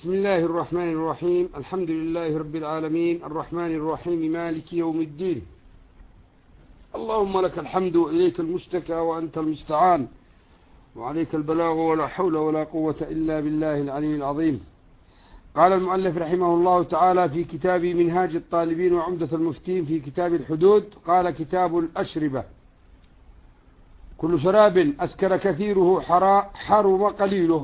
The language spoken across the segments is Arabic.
بسم الله الرحمن الرحيم. الحمد لله رب العالمين الرحمن الرحيم مالك يوم الدين. اللهم لك الحمد وإليك المشتكى وأنت المستعان وعليك البلاغ ولا حول ولا قوة إلا بالله العلي العظيم. قال المؤلف رحمه الله تعالى في كتاب منهاج الطالبين وعمدة المفتين في كتاب الحدود، قال: كتاب الأشربة: كل شراب أسكر كثيره حرم قليله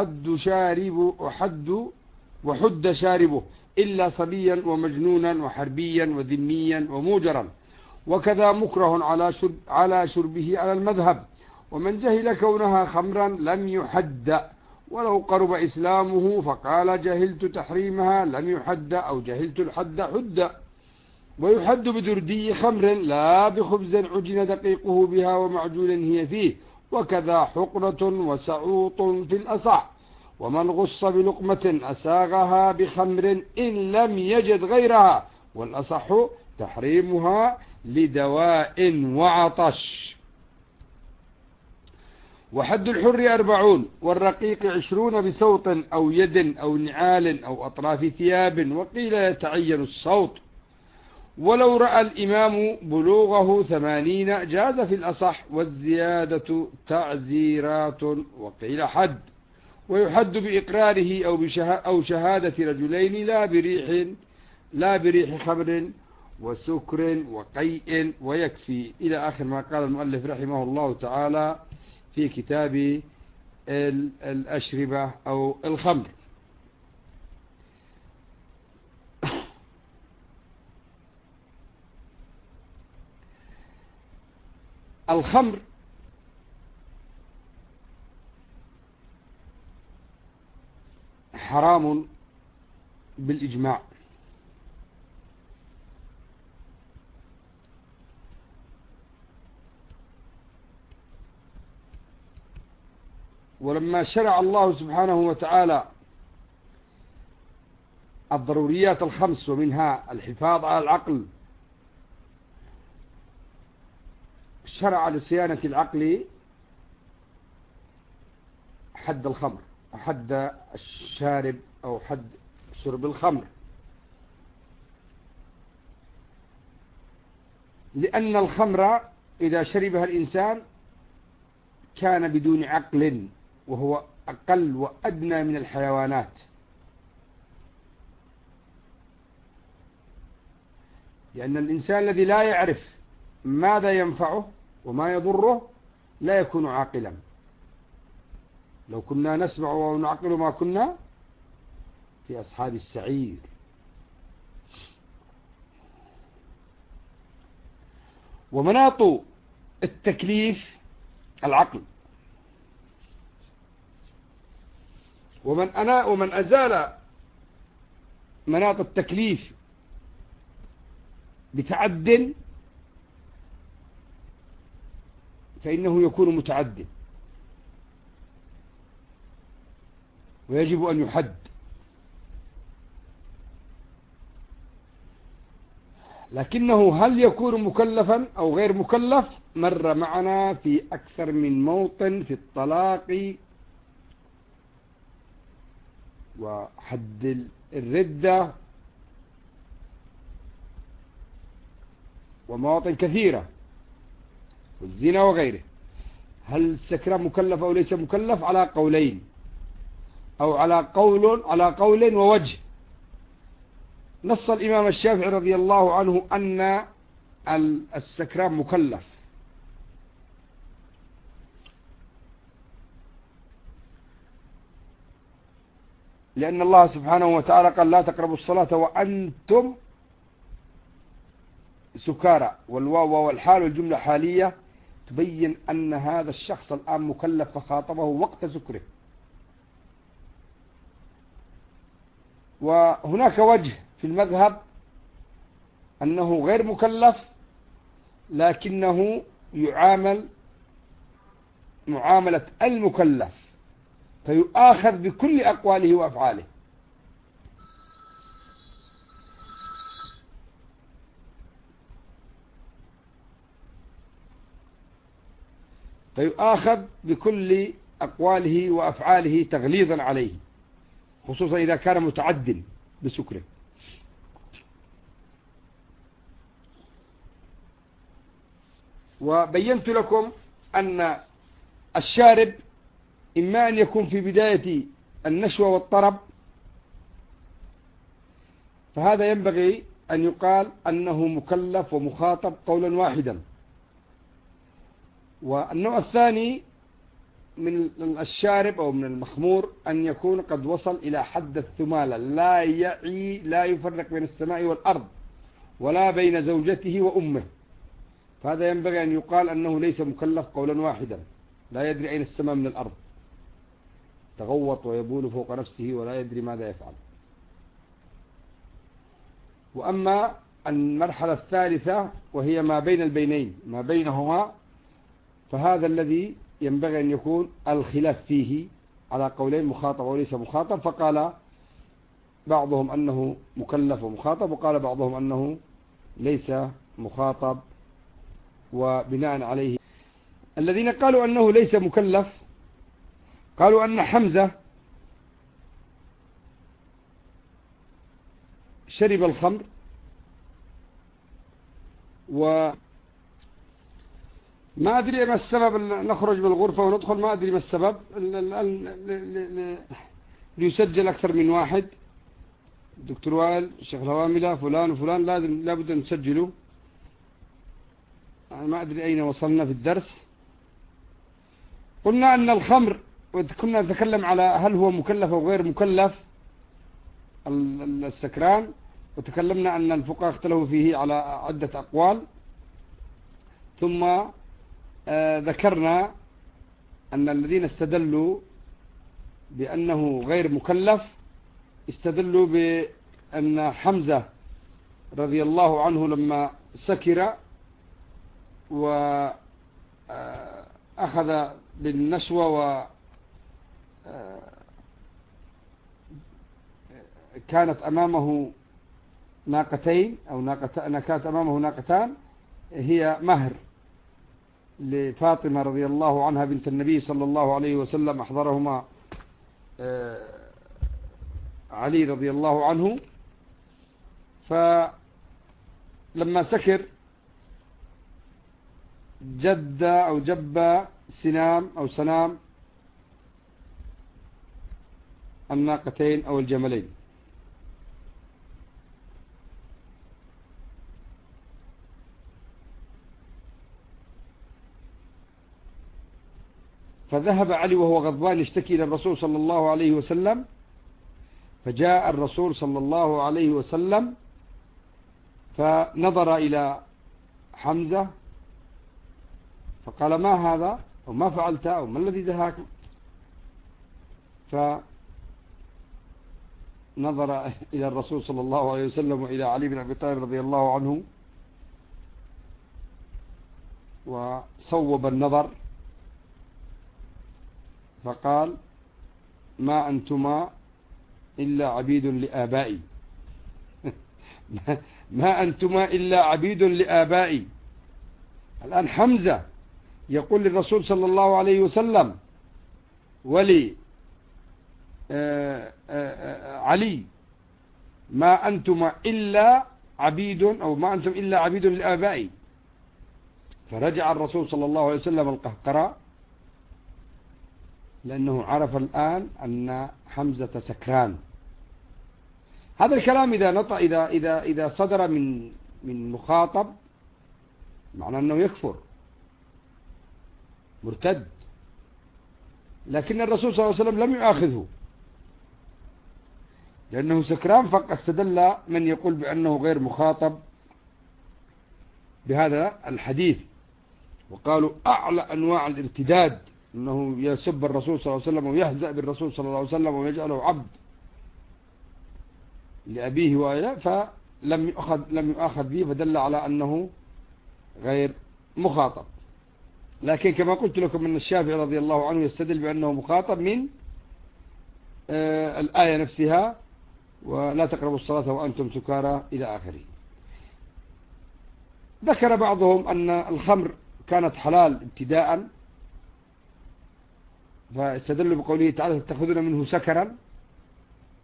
وحد شاربه إلا صبيا ومجنونا وحربيا وذميا وموجرا، وكذا مكره على شربه على المذهب. ومن جهل كونها خمرا لم يحد، ولو قرب إسلامه فقال جهلت تحريمها لم يحد، أو جهلت الحد حد. ويحد بدردي خمر لا بخبز عجن دقيقه بها ومعجون هي فيه، وكذا حقنة وسعوط في الأصح. ومن غص بلقمة أساغها بخمر إن لم يجد غيرها، والأصح تحريمها لدواء وعطش. وحد الحر 40 والرقيق 20 بسوط أو يد أو نعال أو أطراف ثياب، وقيل يتعين الصوت. ولو رأى الإمام بلوغه 80 جاز في الأصح، والزيادة تعزيرات، وقيل حد. ويحد بإقراره أو شهادة رجلين لا بريح خمر وسكر وقيء ويكفي، إلى آخر ما قال المؤلف رحمه الله تعالى في كتاب الأشربة أو الخمر. الخمر حرام بالإجماع، ولما شرع الله سبحانه وتعالى الضروريات الخمس ومنها الحفاظ على العقل، شرع لصيانة العقل حد الخمر وحد الشارب أو حد شرب الخمر، لأن الخمر إذا شربها الإنسان كان بدون عقل، وهو أقل وأدنى من الحيوانات، لأن الإنسان الذي لا يعرف ماذا ينفعه وما يضره لا يكون عاقلا. لو كنا نسمع ونعقل ما كنا في أصحاب السعير. ومناط التكليف العقل، ومن أزال مناط التكليف بتعد فإنه يكون متعد، ويجب أن يحد. لكنه هل يكون مكلفا أو غير مكلف مر معنا في أكثر من موطن في الطلاق وحد الردة ومواطن كثيرة والزنا وغيره. هل السكران مكلف أو ليس مكلف؟ على قولين، أو على قول ووجه. نص الإمام الشافعي رضي الله عنه أن السكران مكلف، لأن الله سبحانه وتعالى قال: لا تقربوا الصلاة وأنتم سكارى، والواو والحال والجملة حالية تبين أن هذا الشخص الآن مكلف، فخاطبه وقت سكره. وهناك وجه في المذهب أنه غير مكلف، لكنه يعامل معاملة المكلف، فيؤاخذ بكل أقواله وأفعاله. فيؤاخذ بكل أقواله وأفعاله تغليظا عليه. خصوصا إذا كان متعد بسكره. وبينت لكم أن الشارب إما أن يكون في بداية النشوة والطرب، فهذا ينبغي أن يقال أنه مكلف ومخاطب قولا واحدا. والنوع الثاني من الشارب أو من المخمور أن يكون قد وصل إلى حد الثمالة، لا يفرق بين السماء والأرض ولا بين زوجته وأمه، فهذا ينبغي أن يقال أنه ليس مكلف قولا واحدا، لا يدري أين السماء من الأرض، تغوط ويبول فوق نفسه ولا يدري ماذا يفعل. وأما المرحلة الثالثة وهي ما بين البينين، ما بينهما، فهذا الذي ينبغي أن يكون الخلاف فيه على قولين، مخاطب وليس مخاطب. فقال بعضهم أنه مكلف ومخاطب، وقال بعضهم أنه ليس مخاطب. وبناء عليه الذين قالوا أنه ليس مكلف قالوا أن حمزة شرب الخمر وما أدري ما السبب، نخرج من الغرفة وندخل، ما أدري ما السبب ليسجل أكثر من واحد، دكتور وائل، الشيخ الهواملة، فلان وفلان، لابد أن نسجله. ما أدري أين وصلنا في الدرس. قلنا أن الخمر، وكنا نتكلم على هل هو مكلف أو غير مكلف السكران، وتكلمنا أن الفقهاء اختلفوا فيه على عدة أقوال. ثم ذكرنا أن الذين استدلوا بأنه غير مكلف استدلوا بأن حمزة رضي الله عنه لما سكر وأخذ بالنشوة وكانت أمامه ناقتين أو كانت أمامه ناقتان هي مهر لفاطمة رضي الله عنها بنت النبي صلى الله عليه وسلم، أحضرهما علي رضي الله عنه. فلما سكر جد أو جب سنام الناقتين أو الجملين. فذهب علي وهو غضبان يشتكي إلى الرسول صلى الله عليه وسلم، فجاء الرسول صلى الله عليه وسلم فنظر إلى حمزة فقال: ما هذا؟ أو ما فعلت؟ أو ما الذي دهاك؟ فنظر إلى الرسول صلى الله عليه وسلم وإلى علي بن أبي طالب رضي الله عنه وصوب النظر فقال: ما أنتما إلا عبيد لآبائي. ما أنتما إلا عبيد لآبائي. الآن حمزة يقول للرسول صلى الله عليه وسلم ولي علي: ما أنتما إلا عبيد، أو ما أنتم إلا عبيد لآبائي. فرجع الرسول صلى الله عليه وسلم القهقرى، لأنه عرف الآن أن حمزة سكران. هذا الكلام إذا صدر من مخاطب معنى أنه يكفر مرتد، لكن الرسول صلى الله عليه وسلم لم يؤاخذه لأنه سكران، فاستدل من يقول بأنه غير مخاطب بهذا الحديث. وقالوا أعلى أنواع الارتداد أنه يسب الرسول صلى الله عليه وسلم ويهزأ بالرسول صلى الله عليه وسلم ويجعله عبد لأبيه وإله، فلم يؤخذ به، فدل على أنه غير مخاطب. لكن كما قلت لكم أن الشافعي رضي الله عنه يستدل بأنه مخاطب من الآية نفسها: ولا تقربوا الصلاة وأنتم سكارى إلى آخره. ذكر بعضهم أن الخمر كانت حلال ابتداء، فاستدلوا بقوله تعالى: تتخذون منه سكرا.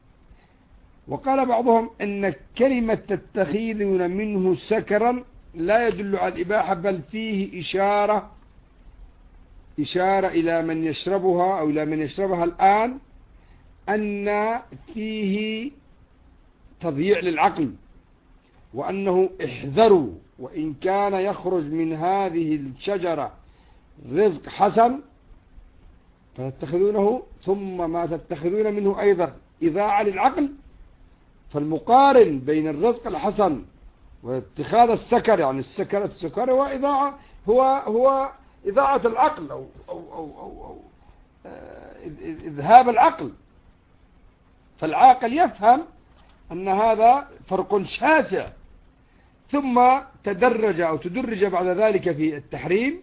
وقال بعضهم إن كلمة تتخذون منه سكرا لا يدل على الإباحة، بل فيه إشارة إلى من يشربها أو إلى من يشربها الآن، أن فيه تضييع للعقل، وأنه احذروا، وإن كان يخرج من هذه الشجرة رزق حسن فتتخذونه، ثم ما تتخذون منه أيضا إضاعة للعقل. فالمقارن بين الرزق الحسن واتخاذ السكر، يعني السكر هو هو إضاعة العقل أو إذهاب العقل. فالعاقل يفهم أن هذا فرق شاسع. ثم تدرج بعد ذلك في التحريم،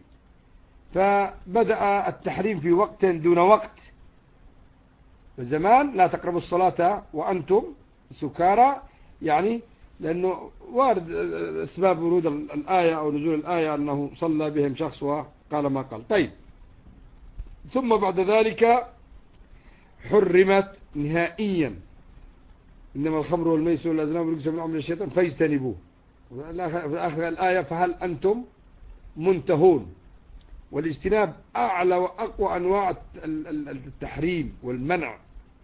فبدأ التحريم في وقت دون وقت. وزمان لا تقربوا الصلاة وأنتم سكارى، يعني لأنه وارد أسباب ورود الآية أو نزول الآية أنه صلى بهم شخص وقال ما قال. طيب، ثم بعد ذلك حرمت نهائيا، إنما الخمر والميسر والأزلام والرجس من عمل الشيطان فاجتنبوه. في آخر الآية فهل أنتم منتهون. والاجتناب أعلى وأقوى أنواع التحريم والمنع،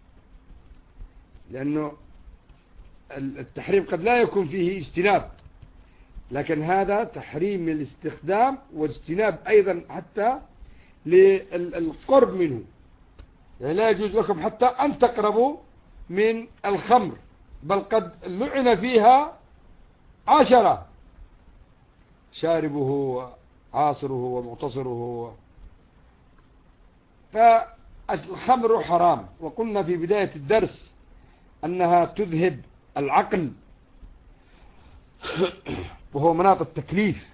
لأنه التحريم قد لا يكون فيه اجتناب، لكن هذا تحريم الاستخدام واجتناب أيضا حتى للقرب منه. يعني لا يجوز لكم حتى أن تقربوا من الخمر، بل قد لعن فيها 10، شاربه وعاصره ومعتصره. فالخمر حرام، وقلنا في بداية الدرس أنها تذهب العقل وهو مناط التكليف.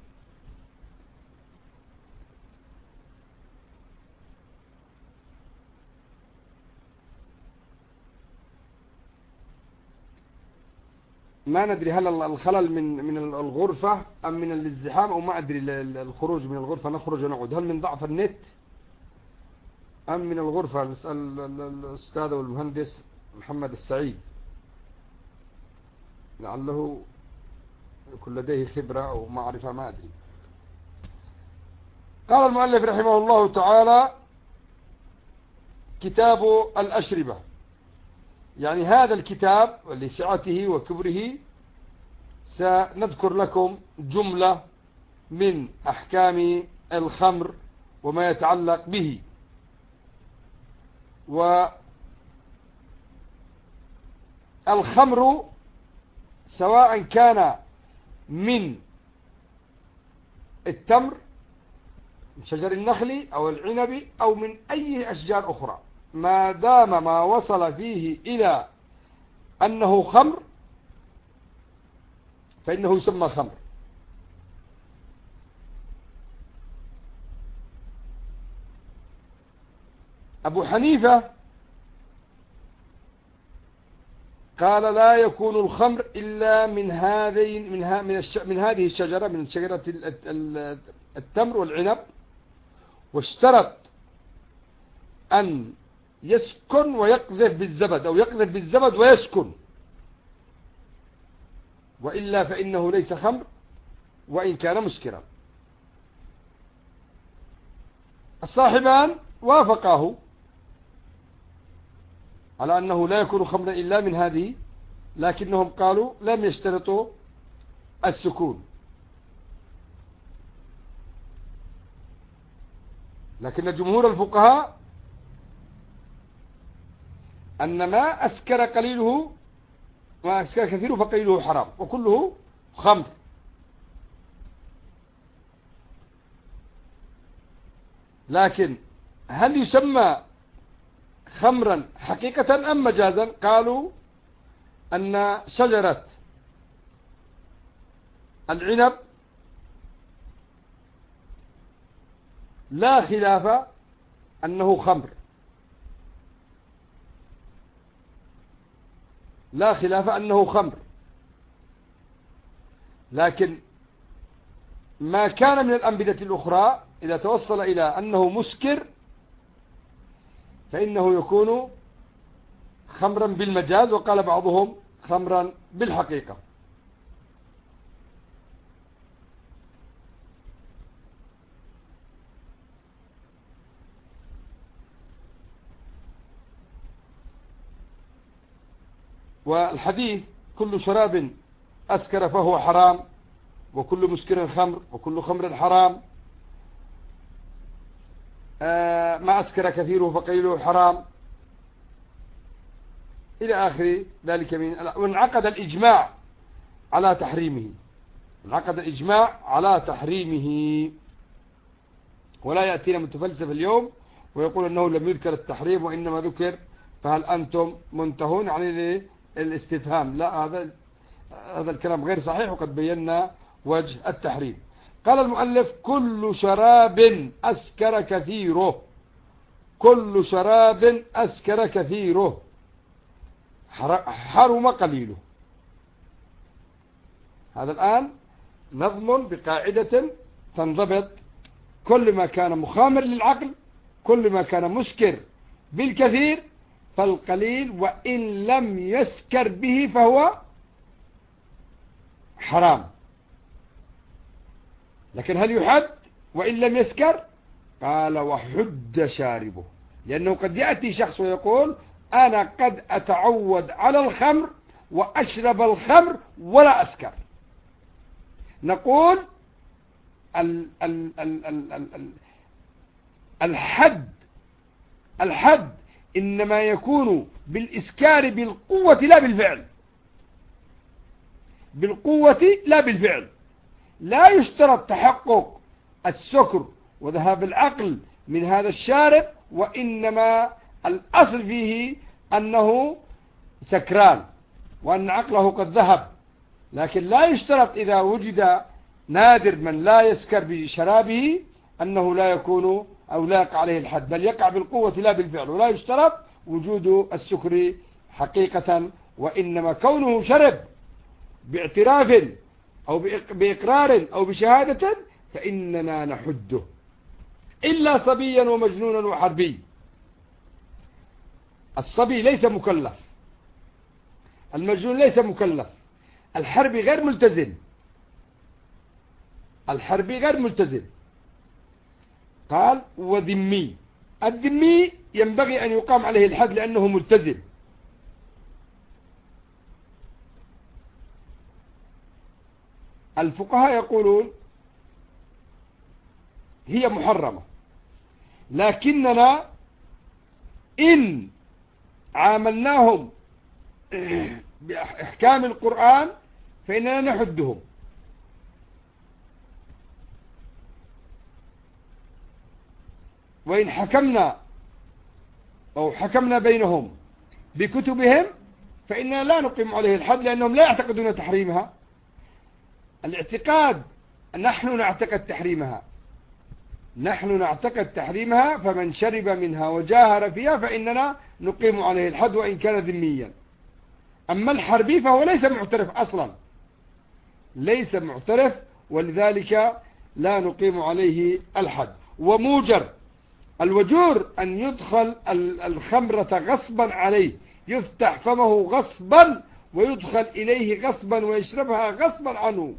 ما ندري هل الخلل من الغرفة أم من الازدحام، أو ما أدري الخروج من الغرفة نخرج ونعود، هل من ضعف النت أم من الغرفة؟ نسأل الأستاذ والمهندس محمد السعيد لعله يكون لديه خبرة أو معرفة، ما أدري. قال المؤلف رحمه الله تعالى: كتاب الأشربة، يعني هذا الكتاب لسعته وكبره سنذكر لكم جملة من أحكام الخمر وما يتعلق به. والخمر سواء كان من التمر، من شجر النخل أو العنب أو من أي أشجار أخرى، ما دام ما وصل فيه إلى أنه خمر فإنه يسمى خمر. أبو حنيفة قال: لا يكون الخمر إلا من هذه الشجرة، من شجرة التمر والعنب، واشترط أن يسكن ويقذف بالزبد، أو يقذف بالزبد ويسكن، وإلا فإنه ليس خمر وإن كان مسكرا. الصاحبان وافقاه على أنه لا يكون خمرا إلا من هذه، لكنهم قالوا لم يشترطوا السكون. لكن جمهور الفقهاء أن ما أسكر قليله ما أسكر كثيره فقليله حرام، وكله خمر. لكن هل يسمى خمرا حقيقة أم مجازا؟ قالوا أن شجرة العنب لا خلاف أنه خمر، لا خلاف أنه خمر، لكن ما كان من الأنبتة الأخرى إذا توصل إلى أنه مسكر فإنه يكون خمرا بالمجاز، وقال بعضهم خمرا بالحقيقة. والحديث كل شراب أسكر فهو حرام، وكل مسكر خمر، وكل خمر حرام، ما أسكر كثيره فقليله حرام، إلى آخر ذلك. وانعقد الإجماع على تحريمه، انعقد الإجماع على تحريمه، ولا يأتينا متفلسف اليوم ويقول أنه لم يذكر التحريم وإنما ذكر، فهل أنتم منتهون عن الاستفهام؟ لا، هذا الكلام غير صحيح، وقد بينا وجه التحريم. قال المؤلف: كل شراب أسكر كثيره، كل شراب أسكر كثيره حرم قليله. هذا الآن نظم بقاعدة تنضبط: كل ما كان مخامر للعقل، كل ما كان مسكر بالكثير، فالقليل وإن لم يسكر به فهو حرام. لكن هل يحد وإن لم يسكر؟ قال: وحد شاربه، لأنه قد يأتي شخص ويقول: أنا قد أتعود على الخمر وأشرب الخمر ولا أسكر. نقول الحد إنما يكون بالإسكار بالقوة لا بالفعل، بالقوة لا بالفعل. لا يشترط تحقق السكر وذهاب العقل من هذا الشارب، وإنما الأصل فيه أنه سكران وأن عقله قد ذهب. لكن لا يشترط إذا وجد نادر من لا يسكر بشرابه أنه لا يكون أو لا يقع عليه الحد، بل يقع بالقوة لا بالفعل. ولا يشترط وجود السكر حقيقة، وإنما كونه شرب باعتراف أو بإقرار أو بشهادة فإننا نحده، إلا صبيا ومجنونا وحربي. الصبي ليس مكلف، المجنون ليس مكلف، الحربي غير ملتزم، الحربي غير ملتزم. قال: وذمي، الذمي ينبغي أن يقام عليه الحد لأنه ملتزم. الفقهاء يقولون هي محرمة، لكننا إن عاملناهم بإحكام القرآن فإننا نحدهم. وإن حكمنا أو حكمنا بينهم بكتبهم فإننا لا نقيم عليه الحد، لأنهم لا يعتقدون تحريمها. الاعتقاد نحن نعتقد تحريمها، نحن نعتقد تحريمها، فمن شرب منها وجاهر فيها فإننا نقيم عليه الحد وإن كان ذميا. أما الحربي فهو ليس معترف أصلا، ليس معترف، ولذلك لا نقيم عليه الحد. وموجر الوجور أن يدخل الخمرة غصبا عليه، يفتح فمه غصبا ويدخل إليه غصبا ويشربها غصبا عنه.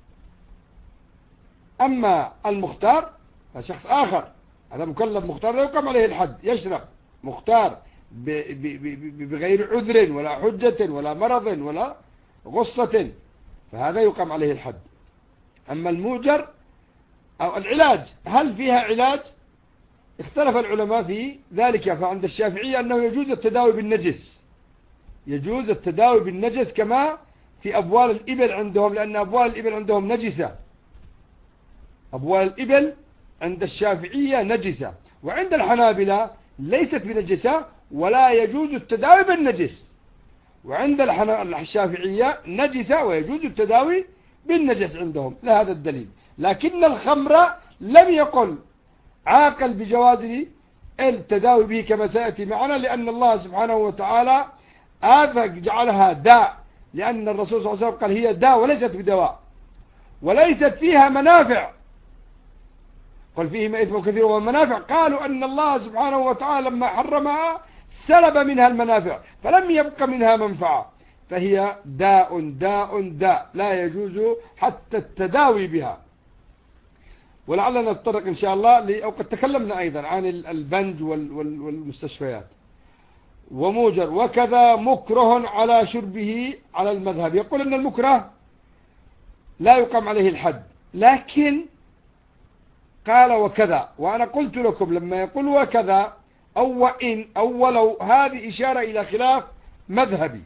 أما المختار فشخص آخر، هذا مكلف مختار لا يقام عليه الحد، يشرب مختار بغير عذر ولا حجة ولا مرض ولا غصة، فهذا يقام عليه الحد. أما الموجر أو العلاج، هل فيها علاج؟ اختلف العلماء في ذلك. فعند الشافعية أنه يجوز التداوي بالنجس، يجوز التداوي بالنجس كما في أبوال الإبل عندهم، لأن أبوال الإبل عندهم نجسة، أبوال الإبل عند الشافعية نجسة، وعند الحنابلة ليست بنجسة ولا يجوز التداوي بالنجس. وعند الشافعية نجسة ويجوز التداوي بالنجس عندهم، لهذا الدليل. لكن الخمر لم يقل عاقل بجواز التداوي به كما سيأتي معنا، لأن الله سبحانه وتعالى جعلها داء، لأن الرسول صلى الله عليه وسلم قال هي داء وليست بدواء، وليست فيها منافع. قل فيهما إثم كثير ومنافع. قالوا أن الله سبحانه وتعالى لما حرمها سلب منها المنافع فلم يبق منها منفعة، فهي داء داء داء لا يجوز حتى التداوي بها. ولعلنا نتطرق إن شاء الله أو قد تكلمنا أيضا عن البنج والمستشفيات. وموجر وكذا مكره على شربه على المذهب. يقول أن المكره لا يقام عليه الحد، لكن قال وكذا، وأنا قلت لكم لما يقول وكذا أو وإن أو ولو، هذه إشارة إلى خلاف مذهبي.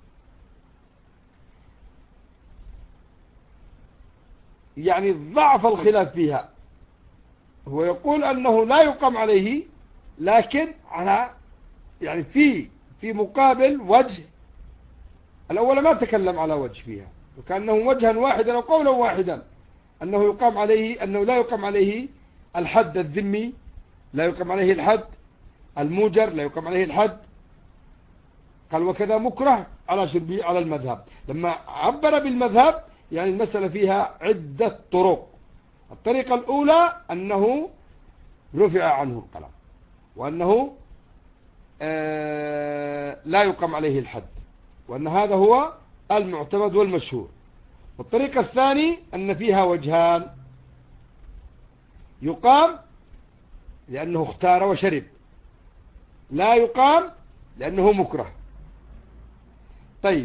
يعني ضعف الخلاف فيها. هو يقول أنه لا يقام عليه، لكن على يعني في مقابل وجه. الأول ما تكلم على وجه فيها، وكأنه وجها واحدا أو قولا واحدا، أنه يقام عليه، أنه لا يقام عليه الحد الذمي، لا يقام عليه الحد الموجر، لا يقام عليه الحد. قال وكذا مكره على شربه على المذهب. لما عبر بالمذهب يعني المسألة فيها عدة طرق. الطريقة الأولى أنه رفع عنه القلم، وأنه لا يقام عليه الحد، وأن هذا هو المعتمد والمشهور. والطريقة الثانية أن فيها وجهان: يقام لأنه اختار وشرب، لا يقام لأنه مكره. طيب،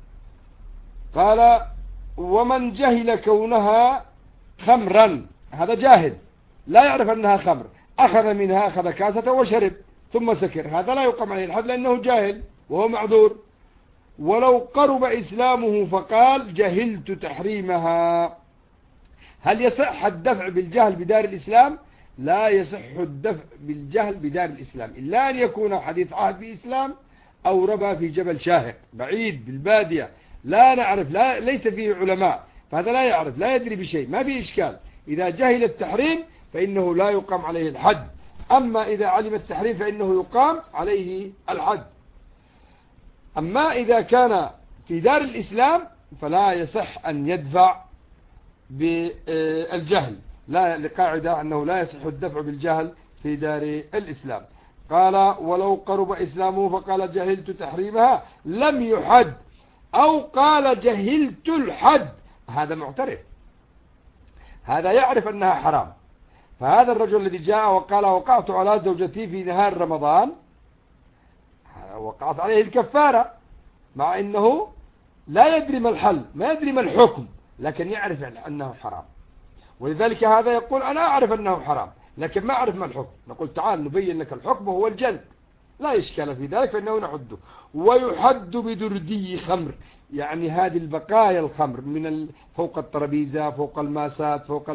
قال ومن جهل كونها خمرا، هذا جاهل لا يعرف أنها خمر، أخذ منها، أخذ كاسة وشرب ثم سكر، هذا لا يقام عليه الحد لأنه جاهل وهو معذور. ولو قرب إسلامه فقال جهلت تحريمها، هل يصح الدفع بالجهل بدار الإسلام؟ لا يصح الدفع بالجهل بدار الإسلام إلا أن يكون حديث عهد بإسلام أو ربى في جبل شاهق بعيد بالبادية لا نعرف، ليس فيه علماء، فهذا لا يعرف لا يدري بشيء، ما في إشكال. إذا جهل التحريم فإنه لا يقام عليه الحد، أما إذا علم التحريم فإنه يقام عليه الحد. أما إذا كان في دار الإسلام فلا يصح أن يدفع بالجهل، لا، لقاعدة أنه لا يصح الدفع بالجهل في دار الإسلام. قال ولو قرب إسلامه فقال جهلت تحريمها لم يحد، أو قال جهلت الحد، هذا معترف، هذا يعرف أنها حرام. فهذا الرجل الذي جاء وقال وقعت على زوجتي في نهار رمضان، وقعت عليه الكفارة، مع أنه لا يدري ما الحل، ما يدري ما الحكم، لكن يعرف أنه حرام. ولذلك هذا يقول أنا أعرف أنه حرام لكن ما أعرف ما الحكم. نقول تعال نبين لك الحكم، وهو الجلد، لا إشكال في ذلك، فإنه نحده. ويحد بدردي خمر، يعني هذه البقايا الخمر من فوق الطرابيزة، فوق الماسات، فوق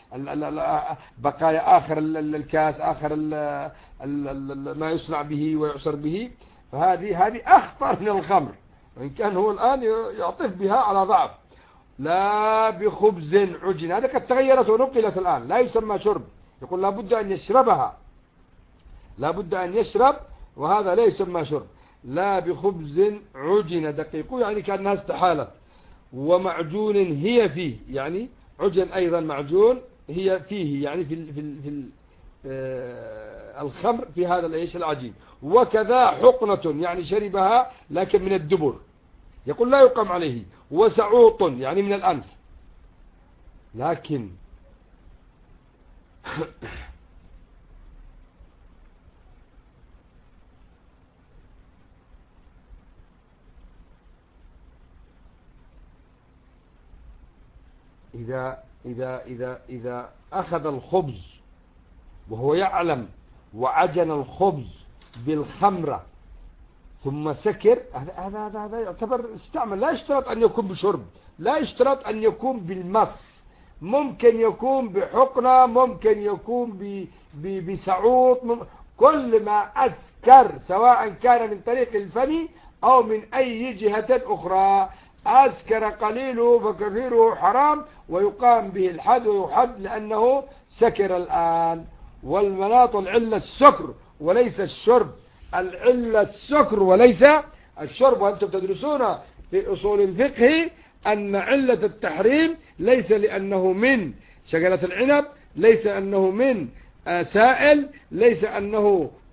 بقايا آخر الكاس، آخر ما يصنع به ويعصر به، فهذه أخطر من الخمر، وإن كان هو الآن يعطف بها على ضعف. لا بخبز عجن، هذا قد تغيرت ونقلت الآن، لا يسمى شرب، يقول لابد أن يشربها، لابد أن يشرب، وهذا لا يسمى شرب. لا بخبز عجن دقيق، يعني كأنها استحالت. ومعجون هي فيه، يعني عجن أيضا معجون هي فيه، يعني في الخمر في هذا العيش العجين. وكذا حقنة، يعني شربها لكن من الدبر، يقول لا يقام عليه. وسعوط، يعني من الأنف، لكن إذا أخذ الخبز وهو يعلم وعجن الخبز بالخمرة ثم سكر، هذا يعتبر استعمل، لا يشترط أن يكون بشرب، لا يشترط أن يكون بالمص، ممكن يكون بحقنة، ممكن يكون بسعوط، كل ما أسكر سواء كان من طريق الفم أو من أي جهة أخرى، أسكر قليله فكثيره حرام، ويقام به الحد ويحد لأنه سكر الآن. والمناط العلة السكر وليس الشرب، العلة السكر وليس الشرب. وأنتم تدرسون في أصول الفقه أن علة التحريم ليس لأنه من شجرة العنب، ليس أنه من سائل، ليس أنه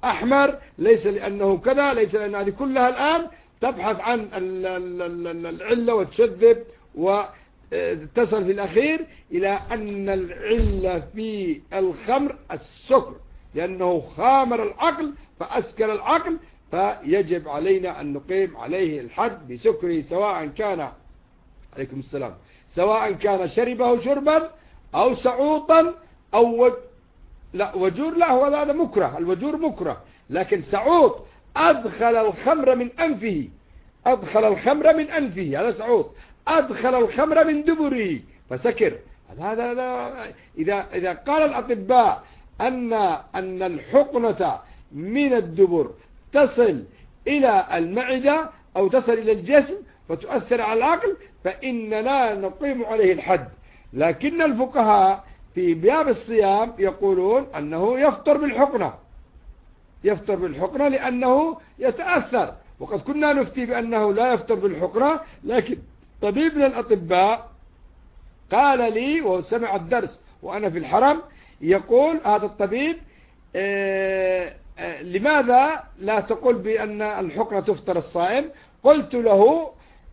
أحمر ليس لأنه كذا، ليس لأن هذه كلها الآن تبحث عن العلة وتشذب وتصل في الأخير إلى أن العلة في الخمر السكر، لأنه خامر العقل فأسكر العقل، فيجب علينا أن نقيم عليه الحد بسكره، سواء كان عليكم السلام سواء كان شربه شربا أو سعوطا أو لا وجور، لا هو هذا مكره، الوجور مكره، لكن سعوط أدخل الخمر من أنفه، أدخل الخمر من أنفه، هذا سعوط، أدخل الخمر من دبره فسكر. هذا إذا قال الأطباء أن الحقنة من الدبر تصل إلى المعدة أو تصل إلى الجسم فتؤثر على العقل، فإننا نقيم عليه الحد. لكن الفقهاء في باب الصيام يقولون أنه يفطر بالحقنة، يفطر بالحقنة لأنه يتأثر، وقد كنا نفتي بأنه لا يفطر بالحقنة، لكن طبيب من الأطباء قال لي وسمع الدرس وأنا في الحرم، يقول هذا الطبيب لماذا لا تقول بأن الحقنة تفطر الصائم؟ قلت له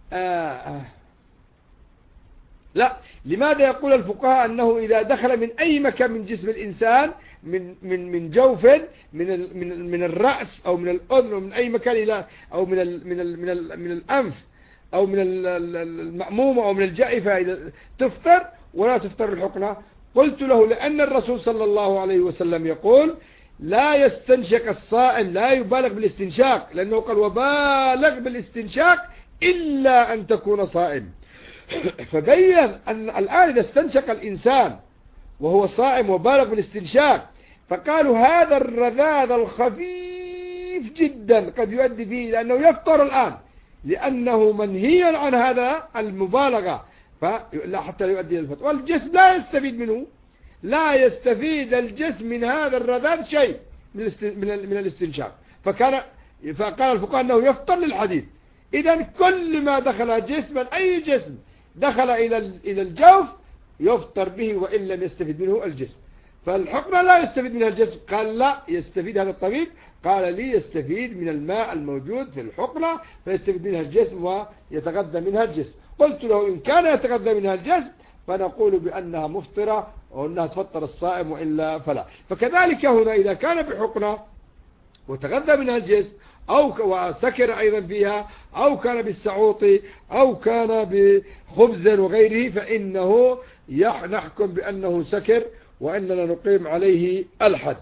لا، لماذا يقول الفقهاء أنه إذا دخل من أي مكان من جسم الإنسان، من جوف، من الرأس أو من الأذن أو من أي مكان إلى أو من الأنف أو من المأمومة أو من الجائفة تفطر ولا تفطر الحقنة؟ قلت له لأن الرسول صلى الله عليه وسلم يقول لا يستنشق الصائم، لا يبالغ بالاستنشاق، لأنه قال وبالغ بالاستنشاق إلا أن تكون صائم. فبين أن الآن إذا استنشق الإنسان وهو صائم وبالغ بالاستنشاق، فقالوا هذا الرذاذ الخفيف جدا قد يؤدي فيه لأنه يفطر الآن، لأنه منهي عن هذا المبالغة، فلا حتى لا يؤدي إلى الفطر، والجسم لا يستفيد منه، لا يستفيد الجسم من هذا الرذاذ شيء من الاستنشاق. فقال الفقهاء أنه يفطر للحديث. إذن كل ما دخل جسما، أي جسم دخل إلى الجوف يفطر به وإن لم يستفيد منه الجسم. فالحقنة لا يستفيد منها الجسم، قال لا يستفيد هذا الطبيب، قال لي يستفيد من الماء الموجود في الحقنة فيستفيد منها الجسم ويتغذى منها الجسم. قلت له إن كان يتغذى منها الجسم فنقول بأنها مفطرة وأنها تفطر الصائم وإلا فلا. فكذلك هنا إذا كان بحقنة وتغذى منها الجسم أو وسكر أيضا فيها أو كان بالسعوط أو كان بخبز وغيره فإنه نحكم بأنه سكر وإننا نقيم عليه الحد.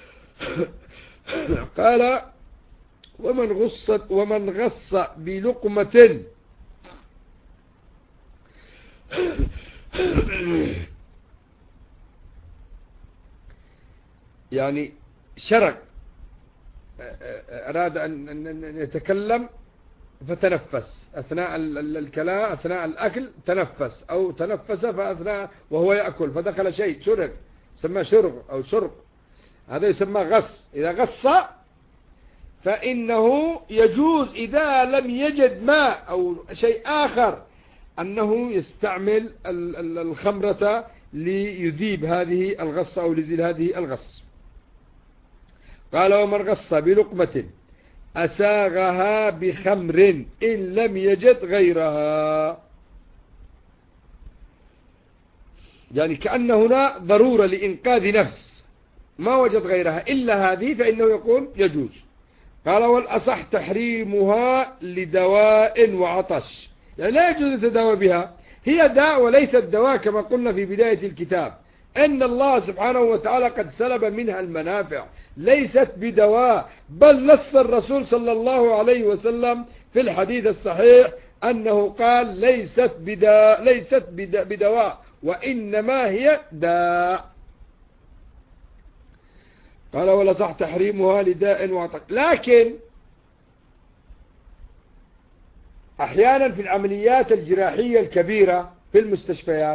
قال ومن غص بلقمة يعني شرق، أراد أن يتكلم فتنفس أثناء الكلام، أثناء الأكل تنفس، أو تنفس فأثناء وهو يأكل فدخل شيء شرق، سماه شرق أو شرق، هذا يسمى غص. إذا غص فإنه يجوز إذا لم يجد ماء أو شيء آخر أنه يستعمل الخمرة ليذيب هذه الغصة أو ليزيل هذه الغص. قال ومن غص بلقمة أساغها بخمر إن لم يجد غيرها، يعني كأن هنا ضرورة لإنقاذ نفس ما وجد غيرها إلا هذه فإنه يقول يجوز. قال والأصح تحريمها لدواء وعطش، يعني لا يجوز التداوى بها، هي داء وليست دواء كما قلنا في بداية الكتاب، أن الله سبحانه وتعالى قد سلب منها المنافع، ليست بدواء، بل نص الرسول صلى الله عليه وسلم في الحديث الصحيح أنه قال ليست بدواء وإنما هي داء. قال ولا صح تحريمها لداء وعطش، لكن أحيانا في العمليات الجراحية الكبيرة في المستشفيات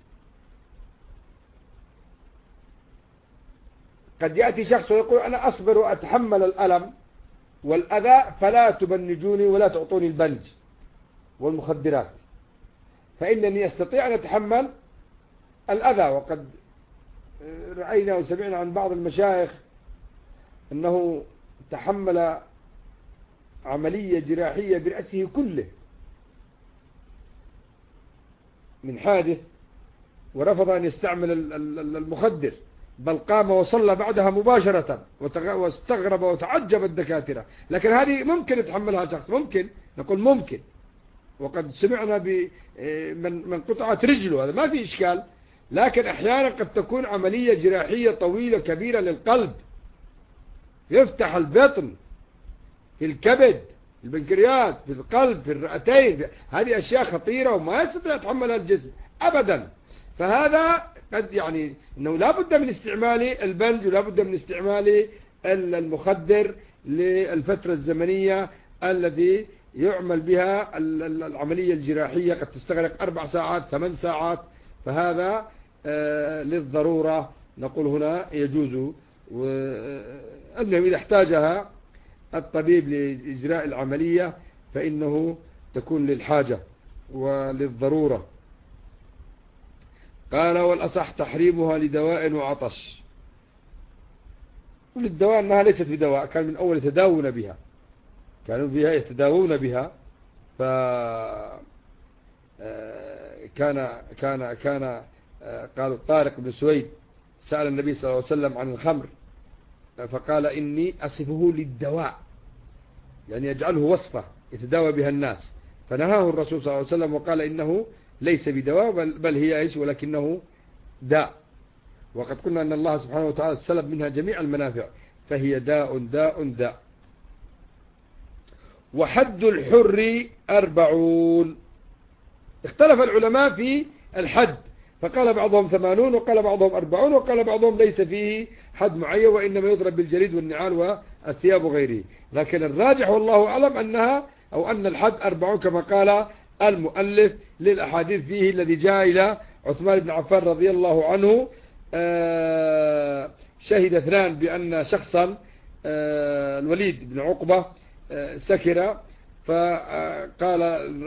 قد يأتي شخص ويقول أنا أصبر وأتحمل الألم والأذى فلا تبنجوني ولا تعطوني البنج والمخدرات، فإنني أستطيع أن أتحمل الأذى. وقد رأينا وسمعنا عن بعض المشايخ أنه تحمل عملية جراحية برأسه كله من حادث، ورفض أن يستعمل المخدر، بل قام وصلى بعدها مباشرة، واستغرب وتعجب الدكاترة. لكن هذه ممكن يتحملها شخص، ممكن نقول ممكن، وقد سمعنا من قطعت رجله، هذا ما في إشكال. لكن أحيانا قد تكون عملية جراحية طويلة كبيرة للقلب، يفتح البطن، في الكبد، في البنكرياس، في القلب، في الرئتين، هذه أشياء خطيرة وما يستطيع يتحملها الجسم أبدا. فهذا قد يعني أنه لا بد من استعمال البنج، ولا بد من استعمال المخدر للفترة الزمنية الذي يعمل بها العملية الجراحية، قد تستغرق 4 ساعات 8 ساعات. فهذا للضرورة نقول هنا يجوز. المهم إذا احتاجها الطبيب لإجراء العملية فإنه تكون للحاجة وللضرورة. قال والأصح تحريمها لدواء وعطش. للدواء أنها ليست بدواء، كان من أول يتداوون بها، كانوا بها يتداوون بها. ف كان قال طارق بن سويد سأل النبي صلى الله عليه وسلم عن الخمر، فقال إني أصفه للدواء، يعني يجعله وصفة يتداوى بها الناس. فنهاه الرسول صلى الله عليه وسلم وقال إنه ليس بدواء، بل هي إيش؟ ولكنه داء. وقد قلنا أن الله سبحانه وتعالى سلب منها جميع المنافع، فهي داء داء داء. وحد الحر 40. اختلف العلماء في الحد، فقال بعضهم 80 وقال بعضهم 40 وقال بعضهم ليس فيه حد معين، وإنما يضرب بالجريد والنعال والثياب وغيره. لكن الراجح والله أعلم أن الحد 40 كما قال المؤلف للأحاديث فيه الذي جاء إلى عثمان بن عفان رضي الله عنه. شهد 2 بأن شخصا الوليد بن عقبة سكر، فقال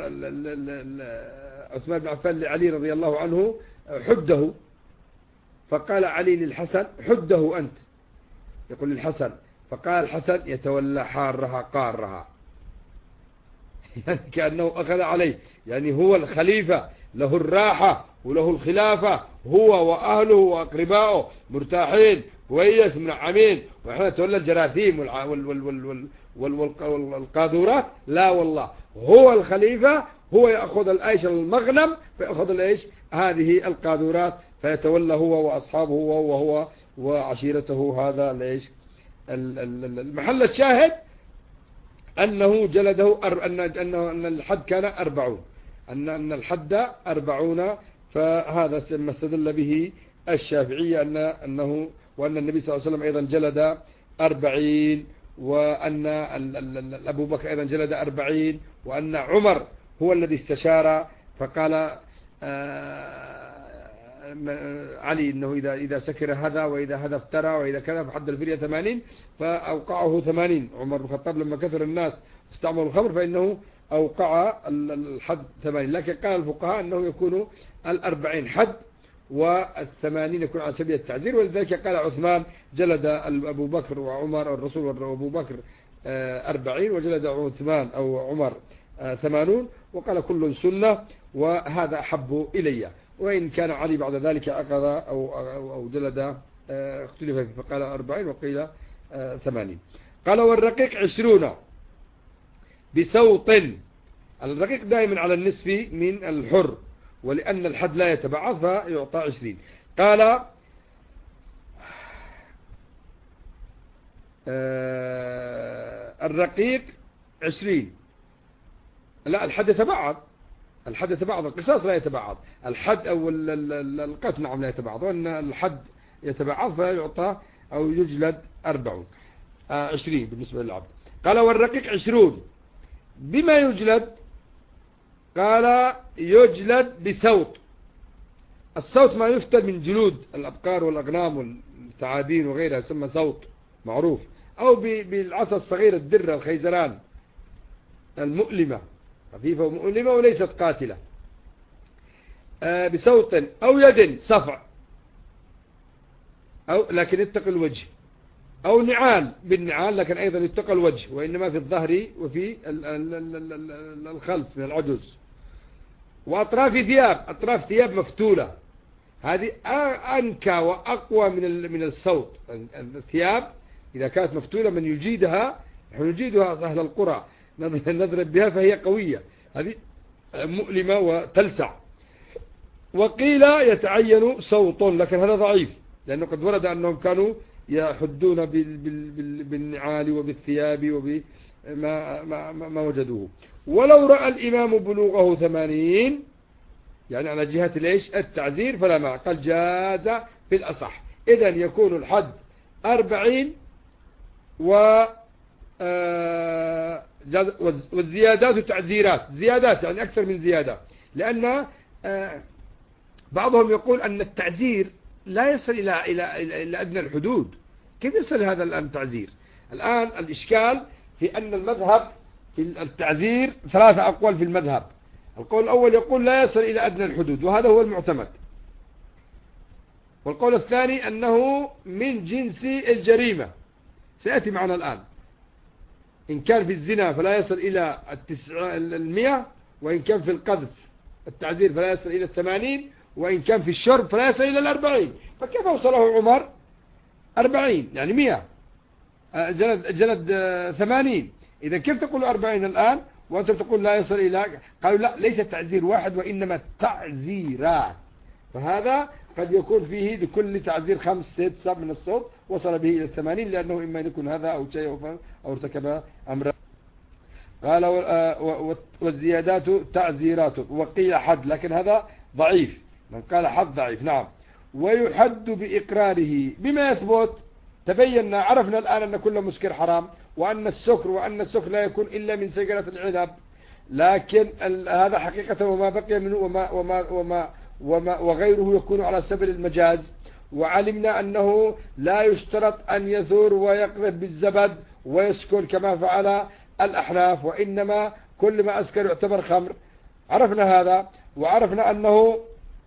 عثمان بن عفان لعلي رضي الله عنه حده، فقال علي للحسن حده أنت، يقول للحسن، فقال الحسن يتولى حارها قارها، يعني كأنه أخذ عليه، يعني هو الخليفة، له الراحة وله الخلافة، هو وأهله وأقربائه مرتاحين كويس منعمين، وإحنا نتولى الجراثيم والقاذورات. لا والله، هو الخليفة، هو يأخذ الأيش المغنم، فيأخذ الأيش هذه القاذورات، فيتولى هو وأصحابه وهو وعشيرته. هذا الأيش المحل الشاهد أنه جلده أن الحد كان 40، أن الحد 40. فهذا ما استدل به الشافعية وأن النبي صلى الله عليه وسلم أيضا جلد 40، وأن أبو بكر أيضا جلد 40، وأن عمر هو الذي استشار فقال علي إنه إذا سكر هذا، وإذا هذا افترى، وإذا كذا فحد الفرية 80، فأوقعه 80. عمر بن الخطاب لما كثر الناس استعملوا الخمر فإنه أوقع الحد 80. لكن قال الفقهاء أنه يكون 40 حد، و80 يكون على سبيل التعزير. ولذلك قال عثمان جلد أبو بكر وعمر، الرسول وأبو بكر 40، وجلد عثمان أو عمر 80، وقال كل سنة، وهذا أحب إلي. وإن كان علي بعد ذلك أخذ أو جلد، اختلف فيه، فقال 40 وقيل 80. قال والرقيق 20 بسوط. الرقيق دائما على النصف من الحر، ولأن الحد لا يتبعض فيعطى 20. قال الرقيق 20. لا، الحد يتبعض، الحد يتبعض، القصاص لا يتبعض. الحد أو القتل نعم لا يتبعض، وأن الحد يتبعض فيعطى أو يجلد 20 بالنسبة للعبد. قال والرقيق 20 بما يجلد؟ قال يجلد بسوط. السوط ما يفتد من جلود الأبقار والأغنام والثعابين وغيرها، يسمى سوط معروف، أو بالعصا الصغيرة الدرة الخيزران المؤلمة، خفيفة ومؤلمة وليست قاتلة. بسوط أو يد صفع، أو لكن اتق الوجه، أو نعال بالنعال، لكن أيضا يتقى الوجه، وإنما في الظهر وفي الخلف من العجز. وأطراف ثياب، أطراف ثياب مفتولة، هذه أنكى وأقوى من الصوت. الثياب إذا كانت مفتولة من يجيدها، نحن نجيدها أهل القرى نضرب بها فهي قوية، هذه مؤلمة وتلسع. وقيل يتعين صوت، لكن هذا ضعيف، لأنه قد ورد أنهم كانوا يحدون بالنعال وبالثياب وبما وجدوه. ولو رأى الإمام بلوغه 80، يعني على جهة ليش التعزير، فلا معنى، قال جاز في الأصح. إذن يكون الحد 40 والزيادات تعزيرات، زيادات يعني أكثر من زيادة، لأن بعضهم يقول أن التعزير لا يصل إلى أدنى الحدود. كيف يصل هذا الآن التعزير؟ الآن الإشكال في أن المذهب في التعزير 3 أقوال في المذهب. القول الأول يقول لا يصل إلى أدنى الحدود، وهذا هو المعتمد. والقول الثاني أنه من جنس الجريمة، سيأتي معنا الآن. إن كان في الزنا فلا يصل إلى 100، وإن كان في القذف التعزير فلا يصل إلى 80، وإن كان في الشرب فلا يصل إلى 40. فكيف وصله عمر 40 يعني 100 جلد 80؟ إذا كيف تقول 40 الآن وأنتم تقول لا يصل إلى؟ قالوا لا، ليس تعزير واحد وإنما تعزيرات. فهذا قد يكون فيه لكل تعزير 5 6 7 من الصوت وصل به إلى 80، لأنه إما يكون هذا أو شيء أو ارتكب أمرا. قال والزيادات تعزيرات. وقيل حد، لكن هذا ضعيف، من قال حد ضعيف. نعم. ويحد بإقراره بما يثبت. تبينا عرفنا الآن أن كل مسكر حرام، وأن السكر لا يكون إلا من سيجرة العنب، لكن هذا حقيقة وما بقي منه وغيره يكون على سبيل المجاز. وعلمنا أنه لا يشترط أن يثور ويقذف بالزبد ويسكر كما فعل الأحناف، وإنما كل ما أسكر يعتبر خمر. عرفنا هذا. وعرفنا أنه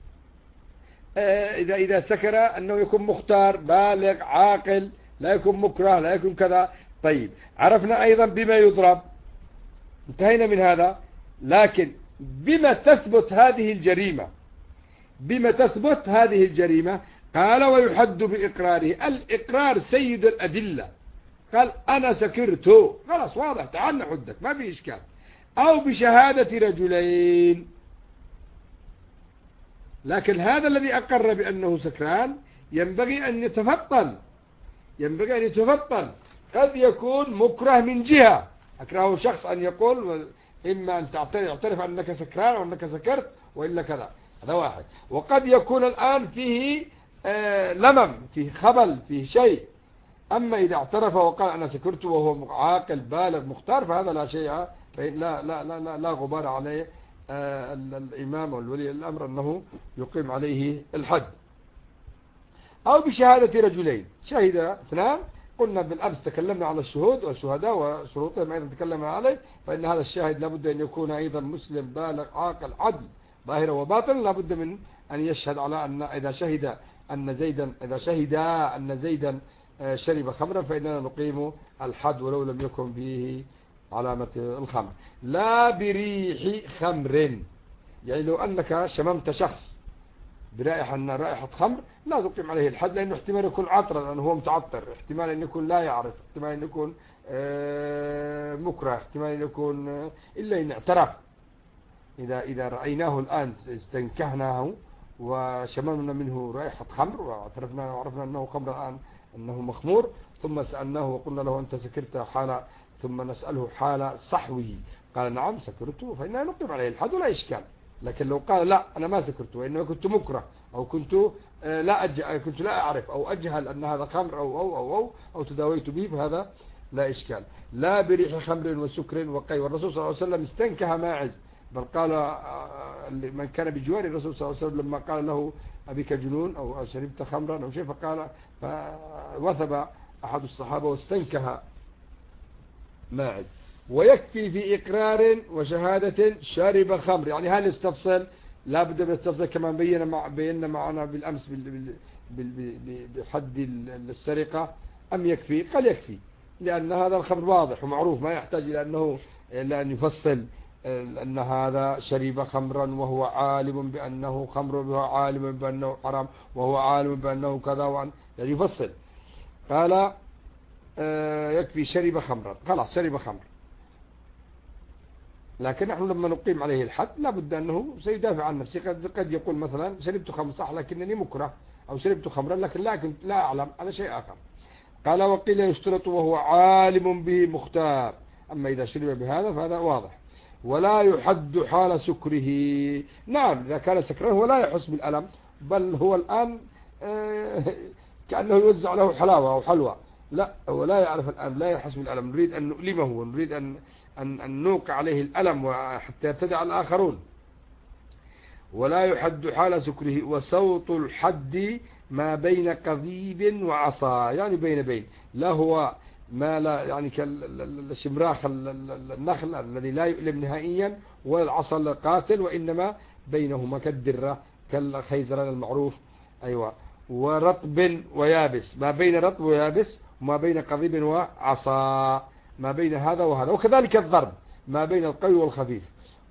إذا سكر أنه يكون مختار بالغ عاقل، لا يكون مكره، لا يكون كذا. طيب، عرفنا أيضا بما يضرب، انتهينا من هذا. لكن بما تثبت هذه الجريمة، بما تثبت هذه الجريمة، قال ويحد بإقراره. الإقرار سيد الأدلة. قال أنا سكرت، خلاص واضح، تعال نحدك، ما في إشكال. أو بشهادة رجلين. لكن هذا الذي أقر بأنه سكران ينبغي أن يتفطن. قد يكون مكره من جهة، أكره شخص أن يقول إما أن تعترف أنك سكران أو أنك سكرت وإلا كذا، هذا واحد. وقد يكون الآن فيه لمم، فيه خبل، فيه شيء. أما إذا اعترف وقال أنا سكرت وهو عاقل بالغ مختار، فهذا لا شيء، لا غبار عليه. الإمام والولي الأمر أنه يقيم عليه الحد. أو بشهادة رجلين، شهد 2. قلنا بالأمس تكلمنا على الشهود والشهداء وشروطهم أيضا تكلمنا عليه. فإن هذا الشاهد لابد أن يكون أيضا مسلم بالغ عاقل عدل ظاهرا وباطنا. لابد من أن يشهد على أن إذا شهد أن زيدا شرب خمرا فإننا نقيم الحد ولو لم يكن فيه علامة الخمر. لا بريح خمر، يعني لو أنك شممت شخص رائحة خمر لا تقيم عليه الحد، لأنه احتمال يكون عطرا لأنه هو متعطر، احتمال أن يكون لا يعرف، احتمال أن يكون مكره، احتمال أن يكون إلا إن اعترف. إذا رأيناه الآن استنكهناه وشممنا منه رائحة خمر وعرفنا أنه خمر الآن، أنه مخمور، ثم سألناه وقلنا له أنت سكرت حال، ثم نسأله حال صحوه قال نعم سكرت، فإننا نقيم عليه الحد ولا إشكال. لكن لو قال لا أنا ما سكرت وإنما كنت مكره أو كنت لا أعرف أو أجهل أن هذا خمر أو تداويت به، فهذا لا إشكال. لا بريح خمر وسكر وقي. والرسول صلى الله عليه وسلم استنكه ماعز، بل قال من كان بجوار الرسول صلى الله عليه وسلم لما قال له أبيك جنون أو شربت خمرا أو شيء، فقال فوثب أحد الصحابة واستنكه ماعز. ويكفي في إقرار وشهادة شارب خمر، يعني هل استفصل؟ لا بد من استفصل كما بينا معنا بالأمس بحد السرقة، أم يكفي؟ قال يكفي، لأن هذا الخمر واضح ومعروف ما يحتاج إلى أن يفصل أن هذا شرب خمرا وهو عالم بأنه خمر وهو عالم بأنه حرام وهو عالم بأنه كذا يعني يفصل. قال يكفي شرب خمرا، خلاص شرب خمر. لكن نحن لما نقيم عليه الحد لابد أنه سيدافع عن نفسه. قد يقول مثلا شربت خمر صح لكنني مكره، أو شربت خمرا لكن لا أعلم، هذا شيء آخر. قال وقيل يشترط وهو عالم به مختار، أما إذا شرب بهذا فهذا واضح. ولا يحد حال سكره. نعم إذا كان سكران هو لا يحس بالألم، بل هو الآن كأنه يوزع له حلاوة أو حلوى، لا هو لا يعرف الألم، لا يحس بالألم. نريد أن نؤلمه ونريد أن نوقع عليه الألم حتى يبتدع الآخرون. ولا يحد حال سكره. وصوت الحد ما بين قضيب وعصا، يعني بين لا هو ما لا يعني كالشمراخ النخل الذي لا يؤلم نهائيا، ولا العصا القاتل، وإنما بينهما كالدرة كالخيزران المعروف. أيوة. ورطب ويابس، ما بين رطب ويابس، وما بين قضيب وعصا، ما بين هذا وهذا. وكذلك الضرب ما بين القوي والخفيف.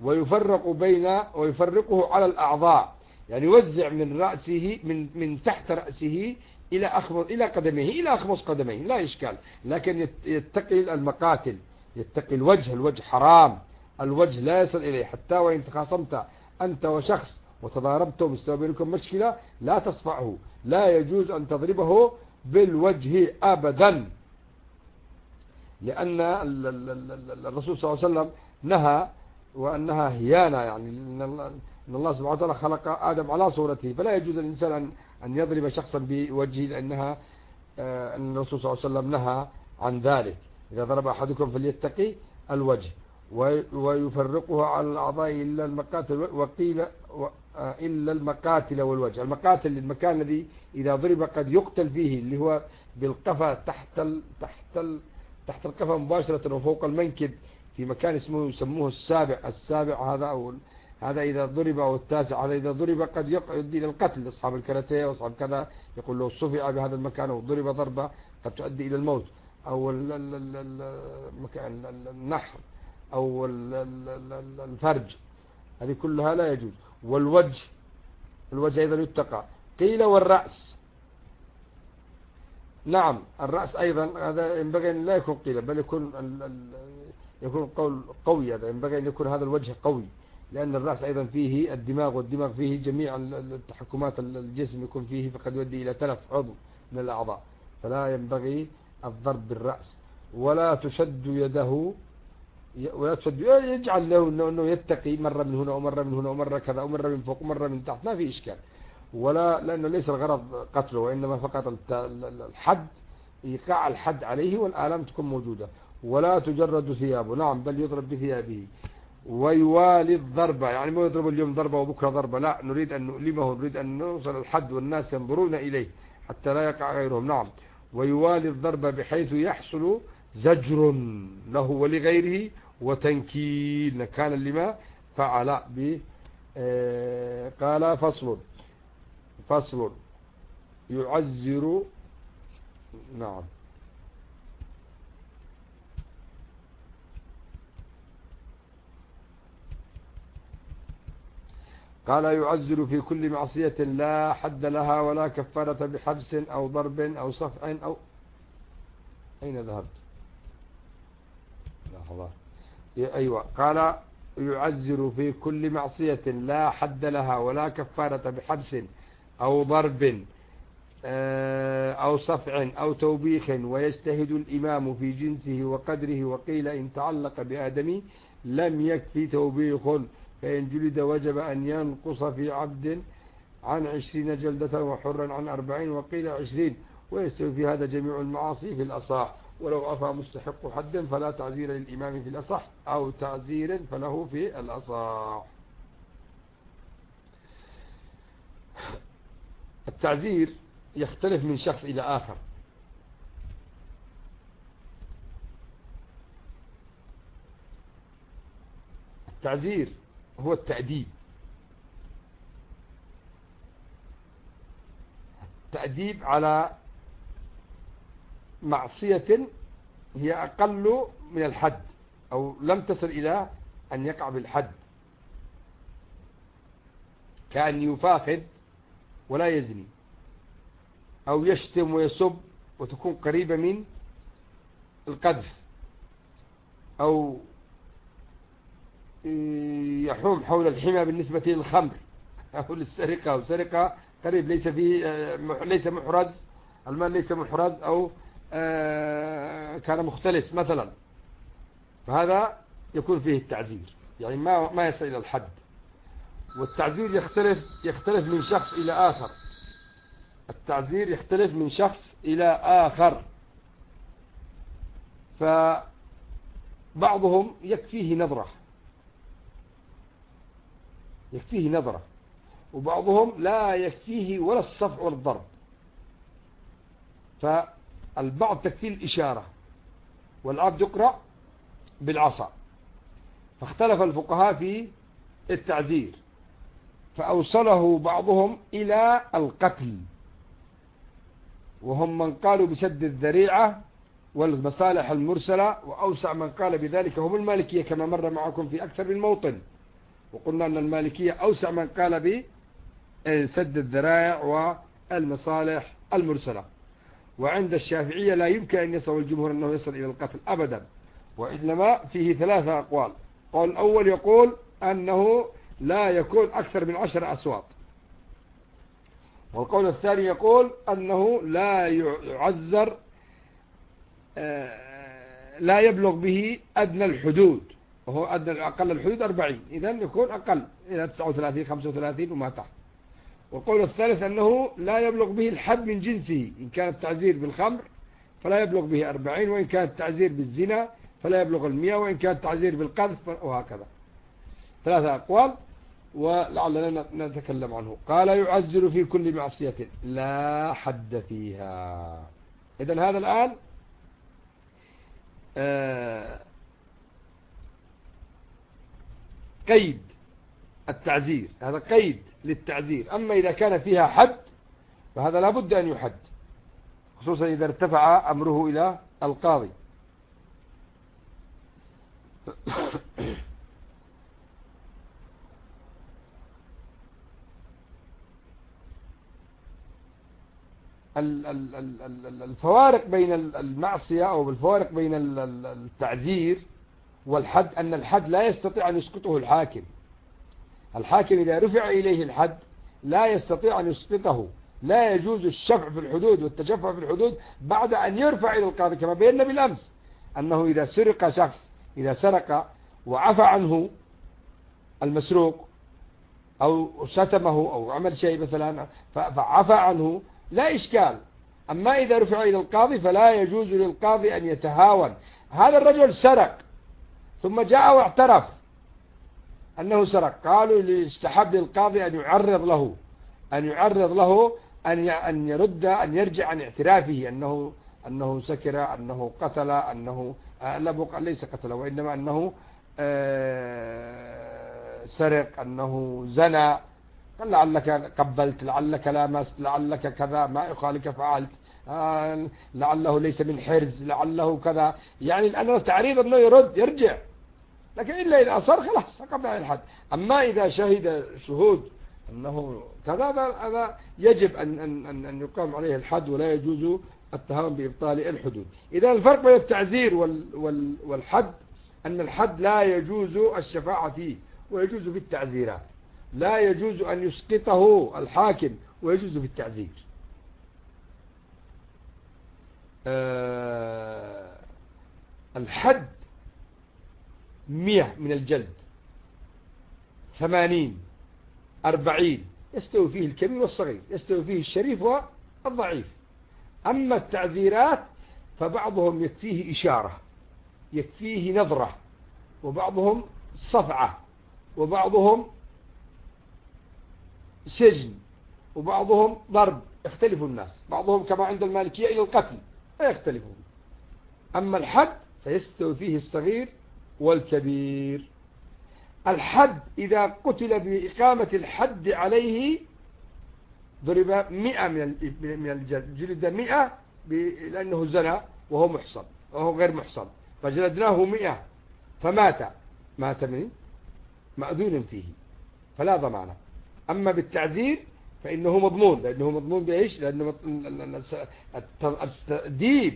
ويفرقه على الأعضاء، يعني يوزع من رأسه من تحت رأسه إلى قدميه إلى أخمص قدميه، لا إشكال. لكن يتقي المقاتل، يتقي الوجه حرام، الوجه لا يصل إليه. حتى وإن تخاصمت أنت وشخص وتضاربتم استوى بينكم مشكلة لا تصفعه، لا يجوز أن تضربه بالوجه أبدا، لأن الرسول صلى الله عليه وسلم نهى، وأنها هيانة، يعني أن الله سبحانه وتعالى خلق آدم على صورته، فلا يجوز للإنسان أن يضرب شخصا بوجهه، لأنها أن الرسول صلى الله عليه وسلم نهى عن ذلك. إذا ضرب أحدكم فليتقي الوجه. ويفرقها على الأعضاء إلا المقاتل. وقيل إلا المقاتل والوجه. المقاتل المكان الذي إذا ضرب قد يقتل فيه، اللي هو بالقفا تحت القفا مباشرة وفوق المنكب، في مكان يسموه السابع هذا إذا ضرب، أو التاسع هذا إذا ضرب قد يؤدي إلى القتل. أصحاب الكاراتيه وأصحاب كذا يقول لو صفع بهذا المكان أو ضرب ضربة قد تؤدي إلى الموت، أو النحر أو الفرج، هذه كلها لا يجوز. والوجه أيضا يتقى. قيل والرأس. نعم الرأس أيضا هذا ينبغي أن لا يكون قيل، بل يكون قول قوي. هذا ينبغي أن يكون هذا الوجه قوي، لأن الرأس أيضا فيه الدماغ، والدماغ فيه جميع التحكمات الجسم يكون فيه، فقد يؤدي إلى تلف عضو من الأعضاء، فلا ينبغي الضرب بالرأس. ولا تشد يده، ولا تشد، يجعل له أنه يتقي مرة من هنا ومرة من هنا ومرة كذا ومرة من فوق ومرة من تحت، ما في إشكال. ولا لأنه ليس الغرض قتله، وإنما فقط الحد، إيقاع الحد عليه والآلام تكون موجودة. ولا تجرد ثيابه، نعم بل يضرب بثيابه. ويوالي الضربة، يعني ما يضرب اليوم ضربة وبكرة ضربة، لا، نريد أن نؤلمه، نريد أن نوصل الحد والناس ينظرون إليه حتى لا يقع غيرهم. نعم. ويوالي الضربة بحيث يحصل زجر له ولغيره وتنكيل نكالا لما فعل به. قال فصل يعزر. نعم. قال يعزر في كل معصية لا حد لها ولا كفارة بحبس أو ضرب أو صفع أو أين ذهبت؟ لحظة. أيوة. قال يعزر في كل معصية لا حد لها ولا كفارة بحبس أو ضرب أو صفع أو توبيخ، ويجتهد الإمام في جنسه وقدره. وقيل إن تعلق بآدمي لم يكفي توبيخ، فإن جلد وجب أن ينقص في عبد عن 20 جلدة وحرا عن 40، وقيل 20. ويستوي في هذا جميع المعاصي في الأصح. ولو عفا مستحق حد فلا تعزير للإمام في الأصح، أو تعزير فله في الأصح. التعزير يختلف من شخص إلى آخر. التعزير هو التأديب، على معصية هي أقل من الحد أو لم تصل إلى أن يقع بالحد، كأن يفاخذ ولا يزني، أو يشتم ويسب وتكون قريبة من القذف، أو يحوم حول الحمى بالنسبة للخمر أو للسرقة، أو سرقة قريب ليس فيه ليس محرز، المال ليس محرز، أو كان مختلس مثلا، فهذا يكون فيه التعزير، يعني ما يصل إلى الحد. والتعزير يختلف من شخص إلى آخر، التعزير يختلف من شخص إلى آخر، فبعضهم يكفيه نظرة، وبعضهم لا يكفيه ولا الصفع ولا الضرب، فالبعض تكفيه الإشارة، والعبد يقرأ بالعصا. فاختلف الفقهاء في التعزير، فأوصله بعضهم إلى القتل، وهم من قالوا بسد الذريعة والمصالح المرسلة، وأوسع من قال بذلك هم المالكية كما مر معكم في أكثر من موطن، وقلنا أن المالكية أوسع من قال بسد الذرائع والمصالح المرسلة. وعند الشافعية لا يمكن أن يصل الجمهور أنه يصل إلى القتل أبدا، وإنما فيه 3 أقوال. القول الأول يقول أنه لا يكون أكثر من 10 أصوات، والقول الثاني يقول أنه لا يعزر، لا يبلغ به أدنى الحدود، وهو أقل الحدود 40، إذن يكون أقل إلى 39 35 وما تحت. والقول الثالث أنه لا يبلغ به الحد من جنسه، إن كان التعزير بالخمر فلا يبلغ به 40، وإن كان التعزير بالزنا فلا يبلغ 100، وإن كان التعزير بالقذف، وهكذا. 3 أقوال ولعلنا نتكلم عنه. قال يعزر في كل معصية لا حد فيها. إذن هذا الآن قيد التعزير، هذا قيد للتعزير. أما إذا كان فيها حد فهذا لا بد أن يحد، خصوصا إذا ارتفع أمره إلى القاضي. الفوارق بين المعصية أو الفوارق بين التعزير والحد أن الحد لا يستطيع أن يسقطه الحاكم. الحاكم إذا رفع إليه الحد لا يستطيع أن يسقطه، لا يجوز الشفع في الحدود والتشفع في الحدود بعد أن يرفع إلى القاضي، كما بينا بالأمس أنه إذا سرق شخص، إذا سرق وعفى عنه المسروق أو شتمه أو عمل شيء مثلا فعفى عنه لا إشكال. أما إذا رفع إلى القاضي فلا يجوز للقاضي أن يتهاون. هذا الرجل سرق ثم جاء واعترف أنه سرق، قالوا يستحب للقاضي أن يعرض له أن يرد، أن يرجع عن اعترافه أنه سكر، أنه قتل، أنه ليس قتل وإنما أنه سرق، أنه زنى، قال لعلك قبلت، لعلك لامست، لعلك كذا، ما يخالك فعلت، لعله ليس من حرز، لعله كذا، يعني الآن تعريض أنه يرجع. لكن إلا إذا أصر خلاص قبل الحد. أما إذا شهد شهود أنه كذا هذا يجب أن يقام عليه الحد، ولا يجوز التهاون بإبطال الحدود. إذا الفرق بين التعزير والحد أن الحد لا يجوز الشفاعة فيه، ويجوز في التعزيرات. لا يجوز أن يسقطه الحاكم، ويجوز في التعزير. الحد 100 من الجلد، 80 40 يستوي فيه الكبير والصغير، يستوي فيه الشريف والضعيف. أما التعزيرات فبعضهم يكفيه إشارة، يكفيه نظرة، وبعضهم صفعة، وبعضهم سجن، وبعضهم ضرب. يختلف الناس، بعضهم كما عند المالكية إلى القتل، لا يختلفون. أما الحد فيستوي فيه الصغير والكبير. الحد إذا قتل بإقامة الحد عليه ضرب 100 من الجلد، جلد 100 لأنه زنى، وهو محصن وهو غير محصن فجلدناه 100 مات من مأذون فيه فلا ضمانه. أما بالتعزير فإنه مضمون، لأنه مضمون بإيش؟ لأنه التأديب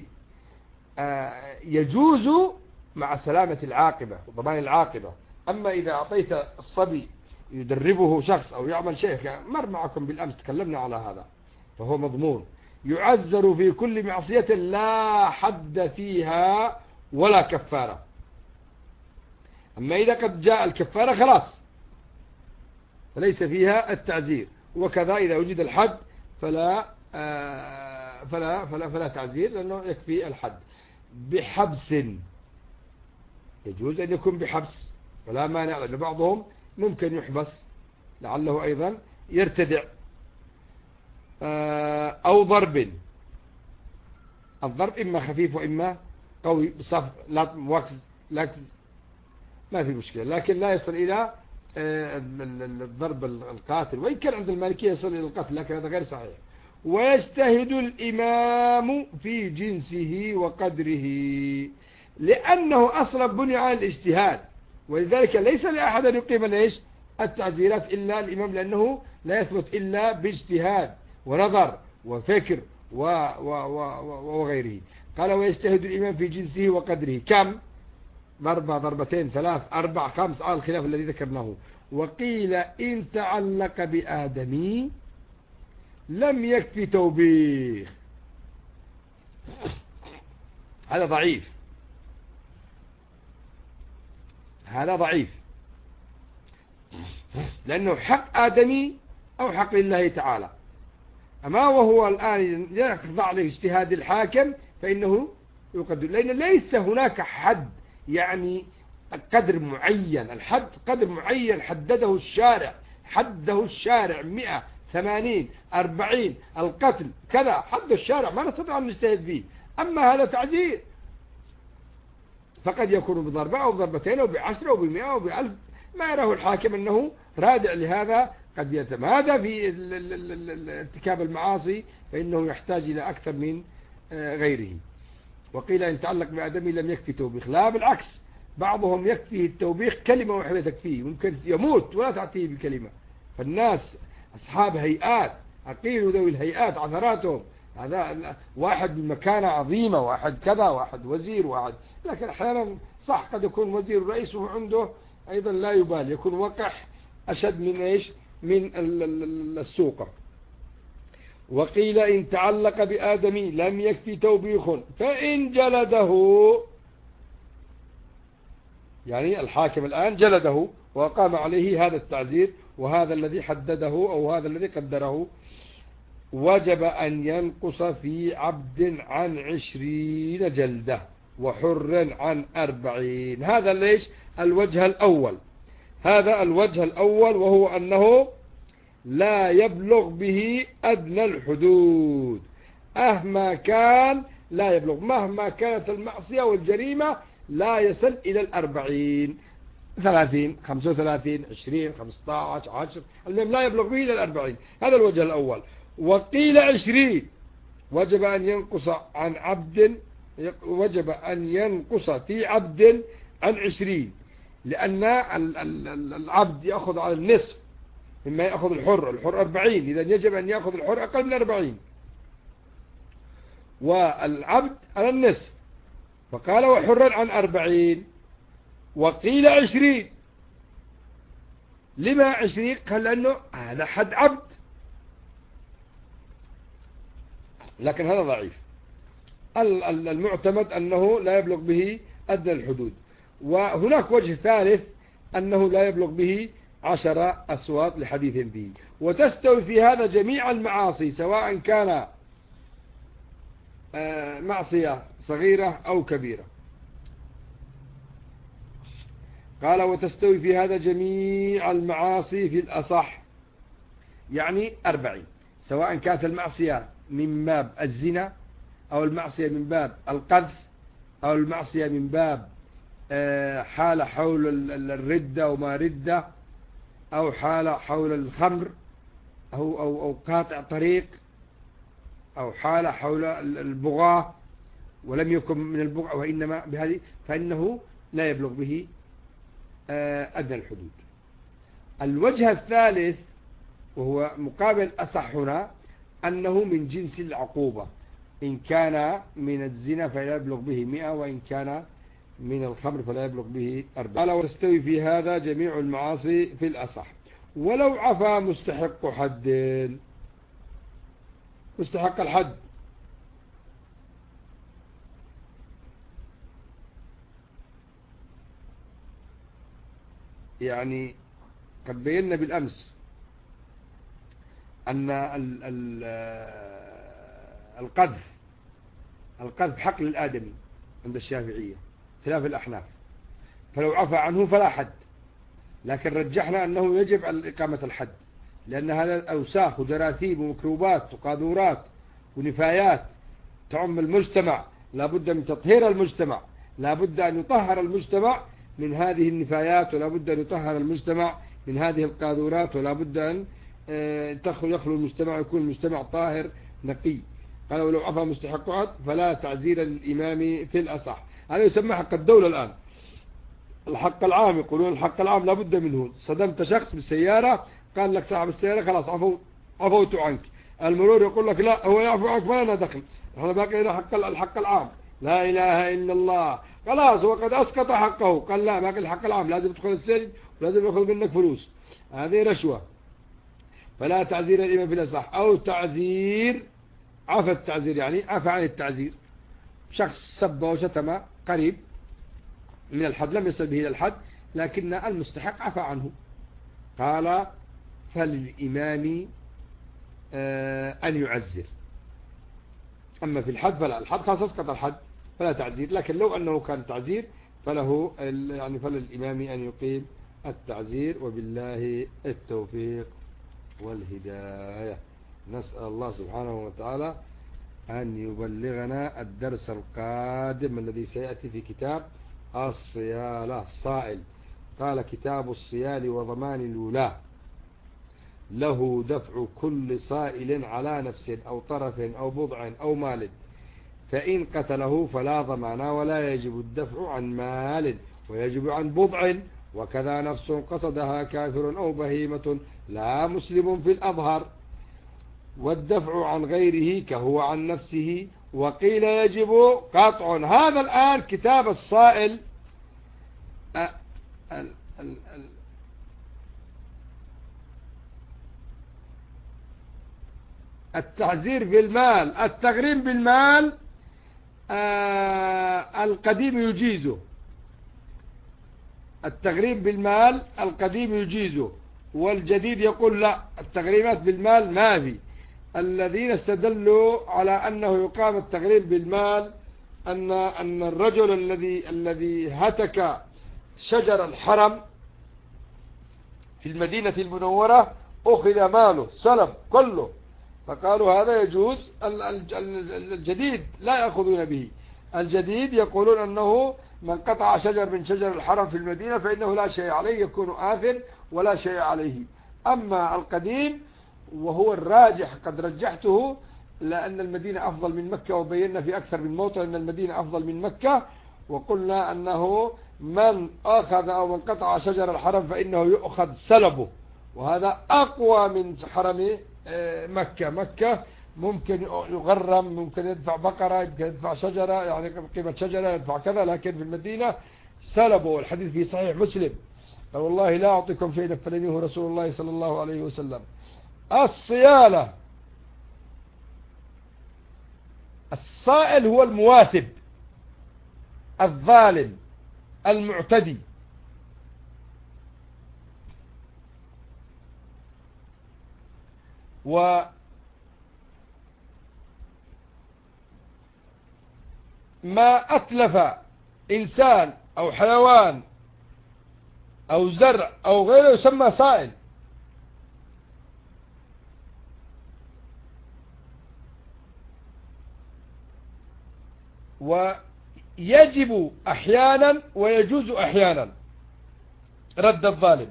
يجوز مع سلامة العاقبة وضمان العاقبة. أما إذا أعطيت الصبي يدربه شخص أو يعمل شيء، مر معكم بالأمس تكلمنا على هذا، فهو مضمون. يعزر في كل معصية لا حد فيها ولا كفارة. أما إذا قد جاء الكفارة خلاص فليس فيها التعزير. وكذا إذا وجد الحد فلا تعزير، لأنه يكفي الحد. بحبس، يجوز أن يكون بحبس ولا مانع، لأن بعضهم ممكن يحبس لعله أيضا يرتدع. أو ضرب، الضرب إما خفيف وإما قوي بصف لاكز ما في مشكلة، لكن لا يصل إلى الضرب القاتل، وإن كان عند المالكية يصل إلى القتل لكن هذا غير صحيح. ويجتهد الإمام في جنسه وقدره، لأنه أصلا بني على الاجتهاد، ولذلك ليس لأحد أن يقيم ليش التعزيرات إلا الإمام، لأنه لا يثبت إلا باجتهاد ونظر وفكر وغيره. قال ويجتهد الإمام في جنسه وقدره. كم؟ ضربة، ضربتين، 3، 4، 5 الخلاف الذي ذكرناه. وقيل إن تعلق بآدمي لم يكفي توبيخ. هذا ضعيف، هذا ضعيف، لأنه حق آدمي أو حق لله تعالى. أما وهو الآن يخضع لاجتهاد الحاكم فإنه يقدر، لأن ليس هناك حد، يعني قدر معين. الحد قدر معين حدده الشارع، 100، 80، 40 القتل كذا، حد الشارع ما نستطيع أن نجتهد فيه. أما هذا تعزير فقد يكون بضربة أو بضربتين أو ب10 أو ب100 أو ب1000، ما يراه الحاكم أنه رادع لهذا. قد يتمادى في ارتكاب المعاصي فإنه يحتاج إلى أكثر من غيره. وقيل إن تعلق بآدمي لم يكفي توبيخ، لا بالعكس، بعضهم يكفيه التوبيخ، كلمة واحدة تكفيه، ممكن يموت ولا تعطيه بكلمة. فالناس أصحاب هيئات، أقيلوا ذوي الهيئات عثراتهم، هذا واحد بمكانة عظيمة، واحد كذا، واحد وزير، واحد، لكن أحيانا صح قد يكون وزير رئيس وعنده أيضا لا يبالي، يكون وقح أشد من إيش؟ من السوقة. وقيل إن تعلق بآدمي لم يكفي توبيخ فإن جلده، يعني الحاكم الآن جلده وقام عليه هذا التعزير وهذا الذي حدده أو هذا الذي قدره، وجب أن ينقص في عبد عن 20 جلدة وحر عن 40. هذا ليش الوجه الأول، هذا الوجه الأول، وهو أنه لا يبلغ به أدنى الحدود. مهما كان لا يبلغ، مهما كانت المعصية والجريمة لا يصل إلى 40، 30، 35، 20، 15، 10، المهم لا يبلغ به إلى 40. هذا الوجه الأول. وقيل 20، وجب أن ينقص عن عبد، وجب أن ينقص في عبد عن 20، لأن العبد يأخذ على النصف مما يأخذ الحر 40، إذا يجب أن يأخذ الحر أقل من 40 والعبد على النصف، فقال وحرا عن 40. وقيل 20، لما 20؟ قال لأنه هذا حد عبد، لكن هذا ضعيف. المعتمد أنه لا يبلغ به أدنى الحدود. وهناك وجه ثالث أنه لا يبلغ به 10 أصوات لحديث فيه. وتستوي في هذا جميع المعاصي سواء كان معصية صغيرة أو كبيرة. قال وتستوي في هذا جميع المعاصي في الأصح، يعني 40، سواء كانت المعصية من باب الزنا أو المعصية من باب القذف أو المعصية من باب حالة حول الردة وما ردة، أو حالة حول الخمر أو قاطع طريق، أو حالة حول البغاة ولم يكن من البقع وإنما بهذه فإنه لا يبلغ به أدنى الحدود. الوجه الثالث وهو مقابل أصح هنا أنه من جنس العقوبة، إن كان من الزنا فلا يبلغ به 100 وإن كان من الخمر فلا يبلغ به 40. قال وتستوي في هذا جميع المعاصي في الأصح ولو عفا مستحق حد. مستحق الحد يعني قد بينا بالأمس أن القذف حق للآدمي عند الشافعية خلاف الأحناف، فلو عفى عنه فلا حد، لكن رجحنا أنه يجب على إقامة الحد، لأن هذا أوساخ وجراثيم وميكروبات وقاذورات ونفايات تعم المجتمع، لا بد من تطهير المجتمع، لا بد أن يطهر المجتمع من هذه النفايات، ولا بد أن يطهر المجتمع من هذه القاذورات، ولا بد أن يخلو المجتمع، يكون المجتمع طاهر نقي. قال ولو عفى مستحق حد فلا تعزير للإمام في الأصح. هذا يسمى حق الدولة الآن، الحق العام، يقولون الحق العام لا بد منه. صدمت شخص بالسيارة قال لك صاحب السيارة خلاص عفوت عنك، المرور يقول لك لا هو يعفو عنك ما لنا دخل، احنا باقي لنا الحق العام. لا إله إلا الله، خلاص هو قد أسقط حقه، قال لا باقي الحق العام، لازم تدخل السجن ولازم يأخذ منك فلوس، هذه رشوة. فلا تعزير الإمام في الأصح. أو تعزير، عفى التعزير يعني عفى عن التعزير، شخص سب وشتم قريب من الحد لم يصل به إلى الحد لكن المستحق عفى عنه، قال فللإمام أن يعزر. أما في الحد فلا، الحد خلاص اسقط الحد فلا تعزير، لكن لو أنه كان تعزير فله يعني فللإمام أن يقيم التعزير. وبالله التوفيق والهداية. نسأل الله سبحانه وتعالى أن يبلغنا الدرس القادم الذي سيأتي في كتاب الصيالة. الصائل قال كتاب الصيال وضمان الولاة له دفع كل صائل على نفس أو طرف أو بضع أو مال، فإن قتله فلا ضمان ولا يجب الدفع عن مال ويجب عن بضع، وكذا نفس قصدها كافر أو بهيمة لا مسلم في الأظهر، والدفع عن غيره كهو عن نفسه، وقيل يجب قطع. هذا الآن كتاب الصائل التعزير بالمال، التغريم بالمال القديم يجيزه، التغريم بالمال القديم يجيزه، والجديد يقول لا التغريمات بالمال ما في. الذين استدلوا على أنه يقام التغريم بالمال أن الرجل الذي هتك شجر الحرم في المدينة المنورة أخذ ماله سلب كله، فقالوا هذا يجوز. الجديد لا يأخذون به، الجديد يقولون أنه من قطع شجر من شجر الحرم في المدينة فإنه لا شيء عليه، يكون آثم ولا شيء عليه. أما القديم وهو الراجح قد رجحته، لأن المدينة أفضل من مكة، وبينا في أكثر من موطن أن المدينة أفضل من مكة، وقلنا أنه من أخذ أو من قطع شجر الحرم فإنه يؤخذ سلبه، وهذا أقوى من حرم مكة. مكة ممكن يغرم، ممكن يدفع بقرة، ممكن يدفع شجرة، يعني قيمة شجرة يدفع كذا، لكن في المدينة سلبه. والحديث في صحيح مسلم قال والله لا أعطيكم شيء نفلنيه رسول الله صلى الله عليه وسلم. الصيالة، الصائل هو المواثب الظالم المعتدي، وما أتلف إنسان أو حيوان أو زرع أو غيره يسمى صائل. ويجب أحيانا ويجوز أحيانا رد الظالم،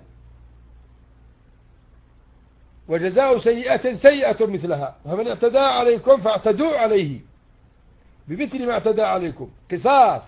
وجزاء سيئة سيئة مثلها، ومن اعتدى عليكم فاعتدوا عليه. بمثل ما اعتدى عليكم قصاص.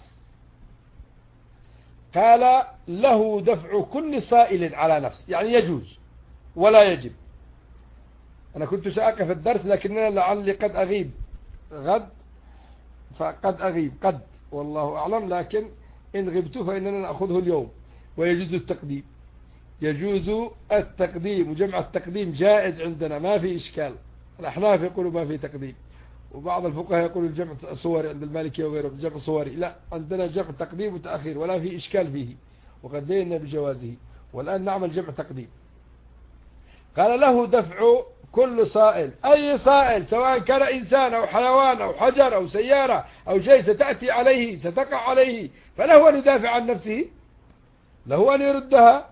قال له دفع كل صائل على نفس، يعني يجوز ولا يجب. أنا كنت سأقف الدرس لكننا لعلي قد أغيب غد، فقد أغيب قد، والله أعلم، لكن إن غبت فإننا نأخذه اليوم. ويجوز التقديم، يجوز التقديم، وجمع التقديم جائز عندنا ما في إشكال. الأحناف يقولوا ما في تقديم، وبعض الفقهاء يقولوا الجمع صوري عند المالكية وغيره جمع صوري. لا، عندنا جمع تقديم وتأخير ولا في إشكال فيه، وقد بينا بجوازه. والآن نعمل جمع تقديم. قال له دفع كل صائل، أي صائل سواء كان إنسان أو حيوان أو حجر أو سيارة أو شيء ستأتي عليه ستقع عليه، فله أن يدافع عن نفسه، له أن يردها،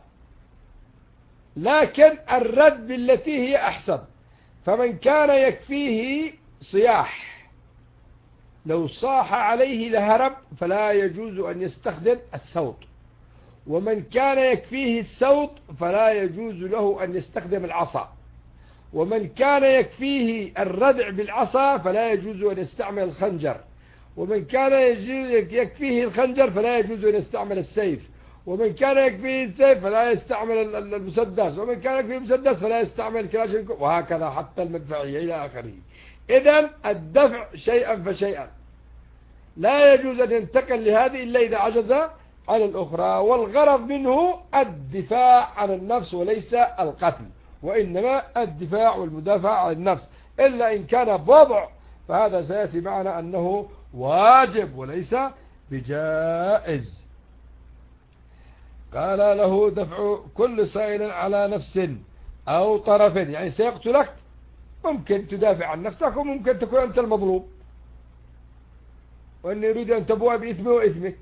لكن الرد بالتي هي أحسن. فمن كان يكفيه صياح، لو صاح عليه لهرب فلا يجوز أن يستخدم الصوت. ومن كان يكفيه الصوت فلا يجوز له أن يستخدم العصا. ومن كان يكفيه الردع بالعصا فلا يجوز أن يستعمل الخنجر. ومن كان يكفيه الخنجر فلا يجوز أن يستعمل السيف. ومن كان يكفيه السيف فلا يستعمل المسدس. ومن كان يكفيه المسدس فلا يستعمل الكلاشينكوف، وهكذا حتى المدفعية إلى آخره. إذن الدفع شيئا فشيئا، لا يجوز أن ينتقل لهذه إلا إذا عجز عن الأخرى، والغرض منه الدفاع عن النفس وليس القتل، وإنما الدفاع والمدافع عن النفس، إلا إن كان بضع فهذا سيأتي معنا أنه واجب وليس بجائز. قال له دفع كل سائل على نفس أو طرف، يعني سيقتلك، ممكن تدافع عن نفسك وممكن تكون أنت المظلوم، وأن يريد أن تبوء بإثمه وإثمك.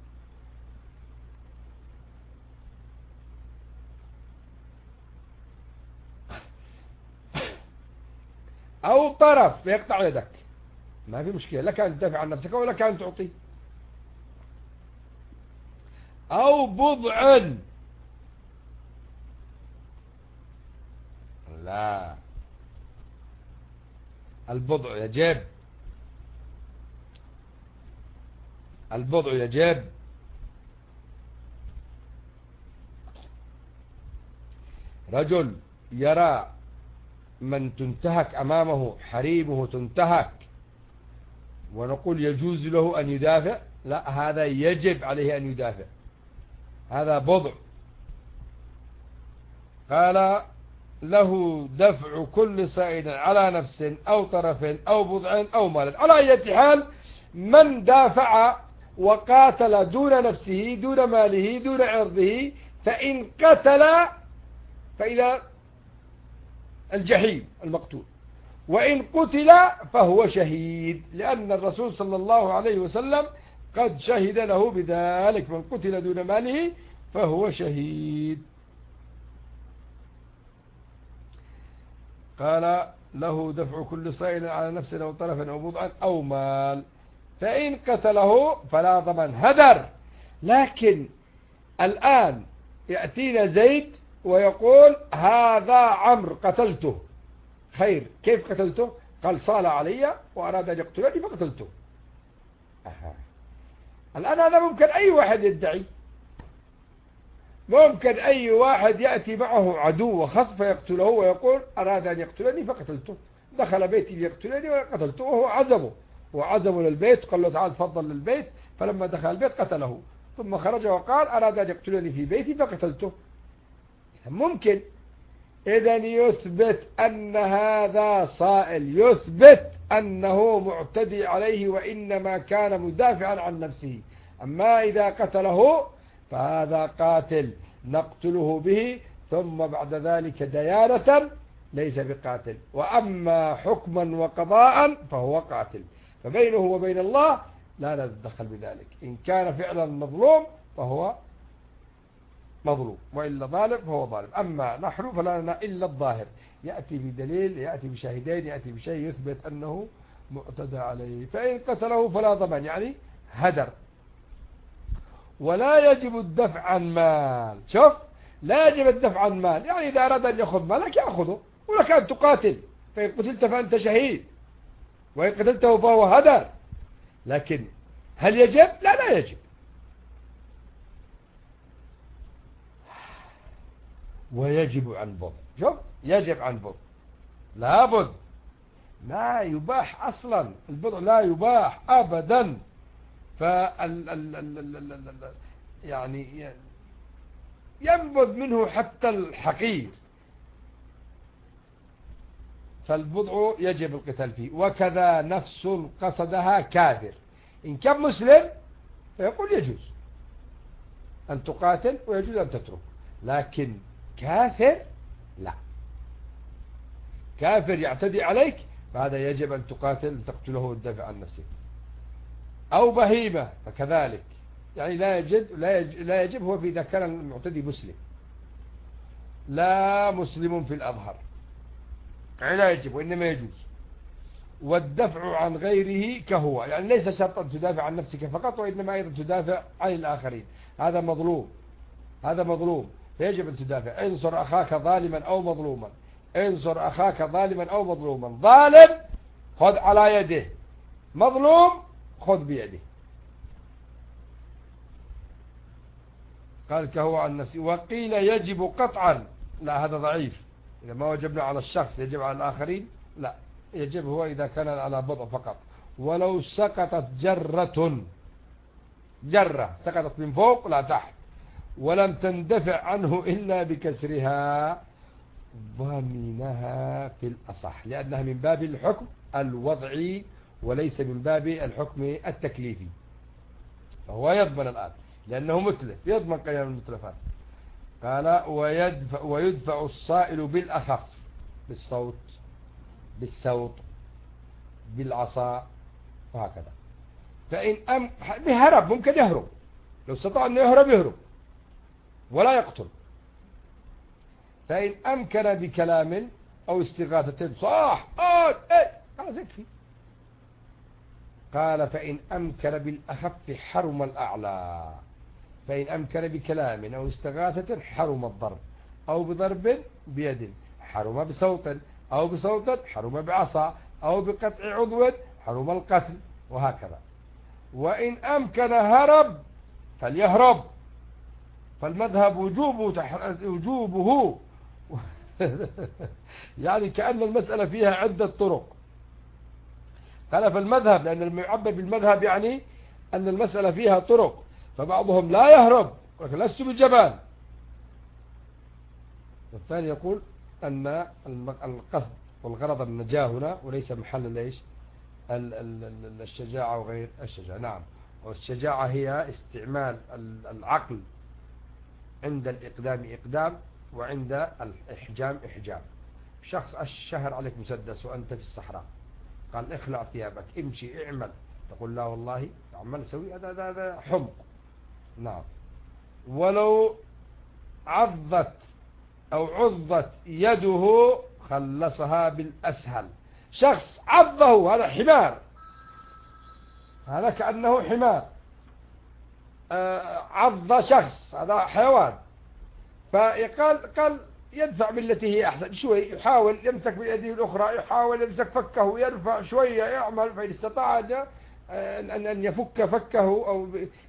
أو طرف يقطع يدك، ما في مشكلة، لك أن تدافع عن نفسك ولك أن تعطي. أو بضع، لا، البضع يجب، البضع يجب. رجل يرى من تنتهك أمامه حريمه تنتهك ونقول يجوز له أن يدافع، لا، هذا يجب عليه أن يدافع، هذا بضع. قال له دفع كل سائل على نفس أو طرف أو بضع أو مال. على أي حال من دافع وقاتل دون نفسه دون ماله دون عرضه، فإن قتل فإلى الجحيم المقتول، وإن قتل فهو شهيد، لأن الرسول صلى الله عليه وسلم قد شهد له بذلك: من قتل دون ماله فهو شهيد. قال له دفع كل سائل على نفسه أو طرف أو بضعا أو مال، فإن قتله فلا ضمن، هدر. لكن الآن يأتينا زيد ويقول هذا عمرو قتلته، خير، كيف قتلته؟ قال صال علي وأراد أن يقتلني فقتلته. الآن هذا ممكن أي واحد يدعي، ممكن أي واحد يأتي معه عدو وخص فيقتله ويقول أراد أن يقتلني فقتلته، دخل بيتي ليقتلني وقتلته، وهو عزمه، وعزمه للبيت، قال له تعال تفضل للبيت، فلما دخل البيت قتله، ثم خرج وقال أراد أن يقتلني في بيتي فقتلته. ممكن. إذن يثبت أن هذا صائل، يثبت أنه معتدي عليه وإنما كان مدافعا عن نفسه. أما إذا قتله فهذا قاتل نقتله به، ثم بعد ذلك ديانة ليس بقاتل، وأما حكما وقضاء فهو قاتل، فبينه وبين الله لا نتدخل بذلك. إن كان فعلا مظلوم فهو مظلوم، وإلا ظالم فهو ظالم. أما نحن فلا لنا إلا الظاهر، يأتي بدليل، يأتي بشاهدين، يأتي بشيء يثبت أنه معتدى عليه. فإن قتله فلا ضمان، يعني هدر. ولا يجب الدفع عن مال، شوف، لا يجب الدفع عن مال، يعني إذا أراد أن يأخذ مالك يأخذه، ولك أن تقاتل، فإن قتلت فأنت شهيد، وإن قتلته فهو هدر. لكن هل يجب؟ لا يجب. ويجب عن بضع. شوف، يجب عن بضع، لابد. لا يباح أصلا، البضع لا يباح أبدا. يعني ينبذ منه حتى الحقير. فالبضع يجب القتال فيه. وكذا نفس قصدها كافر، إن كان مسلم فيقول يجوز أن تقاتل ويجوز أن تترك، لكن كافر لا. كافر يعتدي عليك فهذا يجب أن تقاتل، تقتله وتدافع عن نفسك. أو بهيمة فكذلك، يعني لا يجب هو إذا كان المعتدي مسلم، لا مسلم في الأظهر، يعني لا يجب وإنما يجوز. والدفع عن غيره كهو، يعني ليس شرطا تدافع عن نفسك فقط، وإنما أيضا تدافع عن الآخرين. هذا مظلوم، هذا مظلوم، فيجب أن تدافع. انصر أخاك ظالما أو مظلوما، انصر أخاك ظالما أو مظلوما. ظالم خذ على يده، مظلوم خذ بيده. قال كهو عن نفسه. وقيل يجب قطعا، لا هذا ضعيف. إذا ما وجبنا على الشخص يجب على الآخرين، لا، يجب هو إذا كان على بضع فقط. ولو سقطت جرة سقطت من فوق لا تحت، ولم تندفع عنه إلا بكسرها، ضمنها في الأصح، لأنها من باب الحكم الوضعي وليس من باب الحكم التكليفي. فهو يضمن الآن لأنه متلف، يضمن قيام المتلفات. قال ويدفع الصائل بالأخف، بالصوت، بالسوط، بالعصا، وهكذا. فإن بهرب، ممكن يهرب، لو استطاع أن يهرب ولا يقتل. فإن أمكن بكلام أو استغاثة صاح هذا يكفي. قال فإن أمكن بالأخف حرم الأعلى. فإن أمكن بكلام أو استغاثة حرم الضرب، أو بضرب بيد حرم بصوت، أو بصوت حرم بعصا، أو بقطع عضو حرم القتل، وهكذا. وإن أمكن هرب فليهرب، فالمذهب وجوبه يعني كأن المسألة فيها عدة طرق. قال فالمذهب، لأن المعبر بالمذهب يعني أن المسألة فيها طرق، فبعضهم لا يهرب ولكن لست بالجبان. والثاني يقول أن القصد والغرض النجاة هنا وليس محل ليش الشجاعة وغير الشجاعة. نعم، والشجاعة هي استعمال العقل عند الإقدام إقدام، وعند الإحجام إحجام. شخص الشهر عليك مسدس وأنت في الصحراء، قال اخلع ثيابك، امشي، اعمل، تقول لا والله عمل سوي، هذا حمق. نعم. ولو عضت أو عضت يده خلصها بالأسهل. شخص عضه، هذا حمار، هذا كأنه حمار. عض شخص، هذا حيوان. قال يدفع بالتي هي أحسن، شوي يحاول يمسك بيده الأخرى، يحاول يمسك فكه، يرفع شوية، يعمل، فإن استطاع أن يفك فكه أو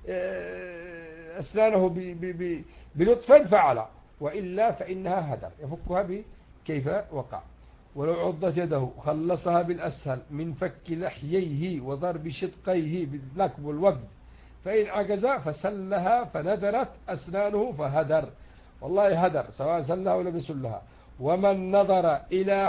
أسنانه بلطف فعل، وإلا فإنها هدر، يفكها كيف وقع. ولو عضت يده خلصها بالأسهل من فك لحييه وضرب شدقيه بالنكب والوبز، فإن عجز فسلها فندرت أسنانه فهدر، والله هدر سواء سلها ولا بسلها. ومن نظر إلى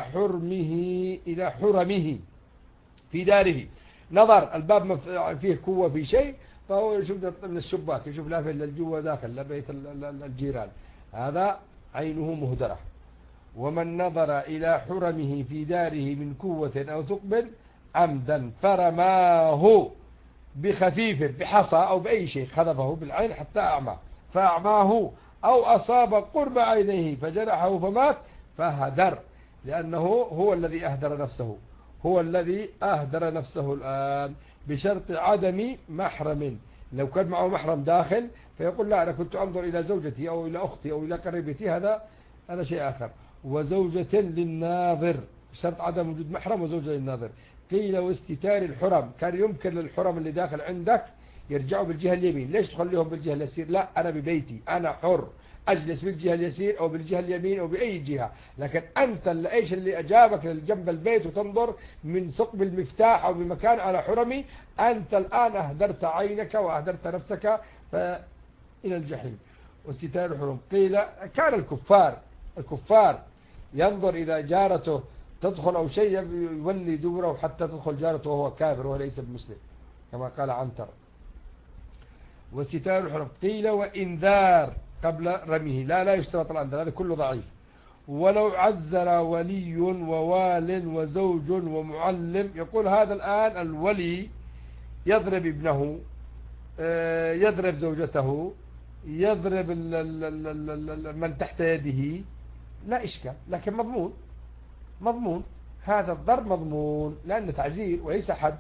حرمه في داره، نظر الباب فيه قوة في شيء، فهو يشوف من الشباك، يشوف لا في الجو ذاك بيت الجيران، هذا عينه مهدرة. ومن نظر إلى حرمه في داره من قوة أو ثقب عمدا فرماه بخفيف، بحصى أو بأي شيء، خذفه بالعين حتى أعمى فأعماه، أو أصاب قرب عينيه فجرحه فمات، فهدر، لأنه هو الذي أهدر نفسه، هو الذي أهدر نفسه الآن، بشرط عدم محرم. لو كان معه محرم داخل فيقول لا، أنا كنت أنظر إلى زوجتي أو إلى أختي أو إلى قريبتي، هذا شيء آخر. وزوجة للناظر بشرط عدم وجود محرم وزوجة للناظر. قيل واستتار الحرم، كان يمكن للحرم اللي داخل عندك يرجعوا بالجهة اليمين، ليش تخليهم بالجهة اليسير؟ لا، أنا ببيتي أنا حر أجلس بالجهة اليسير أو بالجهة اليمين أو بأي جهة، لكن أنت اللي إيش اللي أجابك لجنب البيت وتنظر من ثقب المفتاح أو بمكان على حرمي، أنت الآن أهدرت عينك وأهدرت نفسك إلى الجحيم. واستتار الحرم. قيل كان الكفار ينظر إذا جارته تدخل أو شيء يولي دوره حتى تدخل جارته وهو كافر وهو ليس بمسلم كما قال عنتر. واستتار الحرم. قيل وإنذار قبل رميه، لا يشترط الأنذار، هذا كله ضعيف. ولو عزر ولي ووال وزوج ومعلم، يقول هذا الآن الولي يضرب ابنه، يضرب زوجته، يضرب من تحت يده، لا إشكال، لكن مضمون هذا الضرب مضمون لأنه تعزير وليس حد.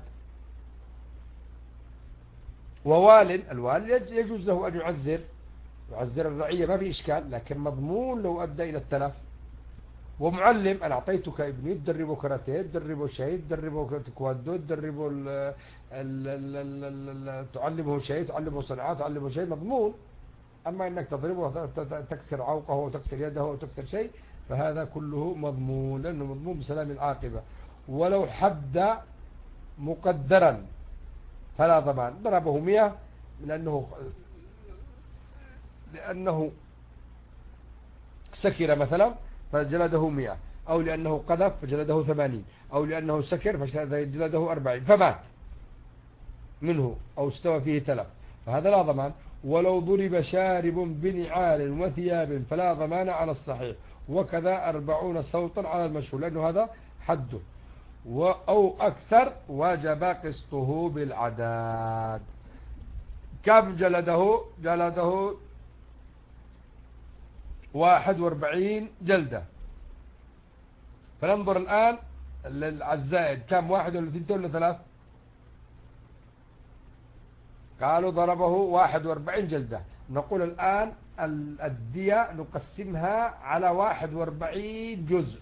الوال يجوز له أن يعزر الرعية ما في إشكال، لكن مضمون لو أدى إلى التلف. ومعلم، أنا أعطيتك ابني تدربه كاراتيه، تدربه شيء، تدربه تكواندو، تدربه تعلمه شيء، تعلمه صنعات، تعلمه شيء، مضمون. أما أنك تضربه تكسر عوقه وتكسر يده وتكسر شيء فهذا كله مضمون، لأنه مضمون بسلام العاقبة. ولو حد مقدرا فلا ضمان، ضربه 100 لأنه سكر مثلا فجلده 100، أو لأنه قذف فجلده 80، أو لأنه سكر فجلده 40 فمات منه أو استوى فيه تلف، فهذا لا ضمان. ولو ضرب شارب بنعال وثياب فلا ضمان على الصحيح، وكذا 40 صوتا على المشهور، لأنه هذا حده، أو أكثر وجب قسطه بالعداد. كم جلده 41 جلدة. فننظر الآن للزائد، كم 1 ولا 2 ولا 3؟ قالوا ضربه 41 جلدة. نقول الآن الدية نقسمها على 41 جزء،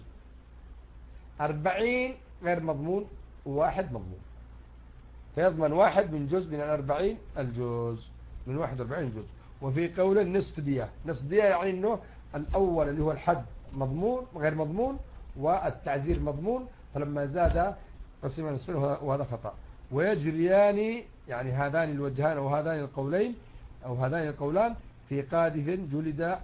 40 غير مضمون وواحد مضمون، فيضمن 1 من جزء من 40 الجزء من 41 جزء. وفي قول نصف دية يعني انه الاول اللي هو الحد مضمون غير مضمون والتعزير مضمون، فلما زاد قسم نصفين وهذا خطأ. ويجريان يعني هذان الوجهان او هذان القولين او هذان القولان في قاذف جلد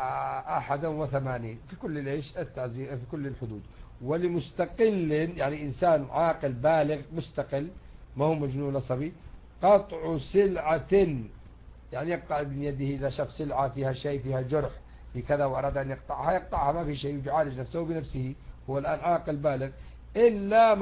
81 في كل ليش التعزير في كل الحدود. ولمستقل يعني إنسان عاقل بالغ مستقل ما هو مجنون صبي، قطع سلعة يعني يقطع من يده إذا شاف سلعة فيها شيء فيها جرح في كذا وأراد أن يقطعها ما في شيء، يعالج نفسه بنفسه، هو الآن عاقل بالغ، إلا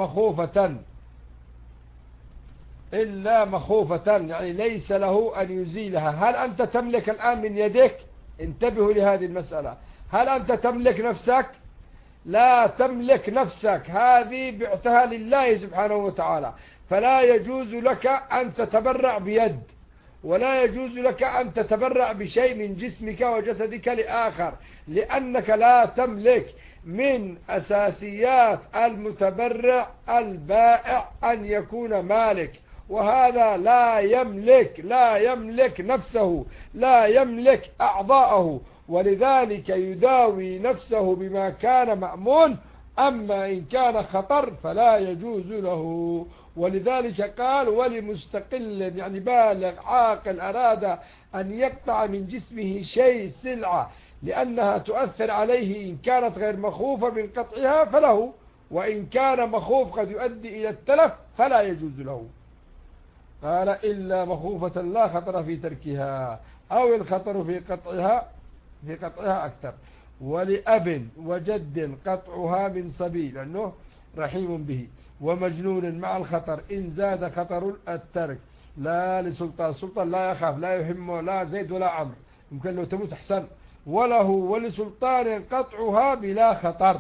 مخوفة يعني ليس له أن يزيلها. هل أنت تملك الآن من يدك؟ انتبهوا لهذه المسألة. هل أنت تملك نفسك؟ لا تملك نفسك، هذه بعتها لله سبحانه وتعالى، فلا يجوز لك أن تتبرع بيد، ولا يجوز لك أن تتبرع بشيء من جسمك وجسدك لآخر، لأنك لا تملك. من أساسيات المتبرع البائع أن يكون مالك، وهذا لا يملك نفسه، لا يملك أعضاءه، ولذلك يداوي نفسه بما كان مأمون، أما إن كان خطر فلا يجوز له. ولذلك قال ولمستقل يعني بالغ عاقل أراد أن يقطع من جسمه شيء سلعة لأنها تؤثر عليه إن كانت غير مخوفة من قطعها فله، وإن كان مخوف قد يؤدي إلى التلف فلا يجوز له. قال إلا مخوفة لا خطر في تركها أو الخطر في قطعها أكثر. ولأب وجد قطعها من صبي لأنه رحيم به، ومجنون مع الخطر إن زاد خطر الترك. لا لسلطان، سلطان لا يخاف لا يهمه لا زيد ولا عمرو، يمكن لو تموت أحسن. وله ولسلطان قطعها بلا خطر.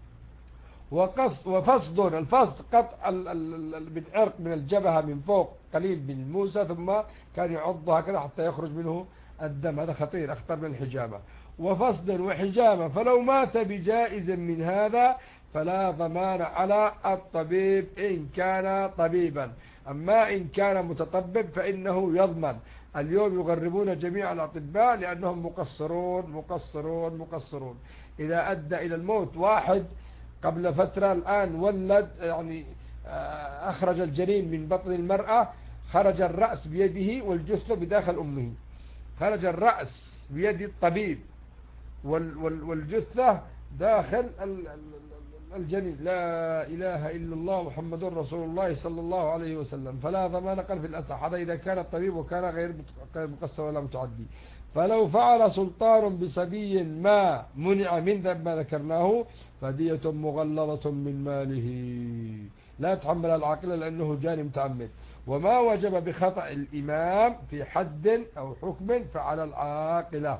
وفصد الفصد قطع بالعرق من الجبهة من فوق قليل بالموسى ثم كان يعضها كذا حتى يخرج منه الدم، هذا خطير أخطر من الحجامة. وفصل وحجامة، فلو مات بجائز من هذا فلا ضمان على الطبيب إن كان طبيبا. أما إن كان متطبب فإنه يضمن. اليوم يغربون جميع الأطباء لأنهم مقصرون. إذا أدى إلى الموت واحد قبل فترة الآن ولد، يعني أخرج الجنين من بطن المرأة، خرج الرأس بيده والجثة بداخل أمه، خرج الرأس بيد الطبيب والجثة داخل الجنين. لا إله إلا الله محمد رسول الله صلى الله عليه وسلم. فلا ضمان قال في الأصح، هذا إذا كان الطبيب وكان غير مقصر ولا متعدي. فلو فعل سلطان بصبي ما منع من ما ذكرناه فدية مغلظة من ماله، لا تحمل العاقلة لأنه جاني متعمد. وما وجب بخطأ الإمام في حد أو حكم فعلى العاقلة،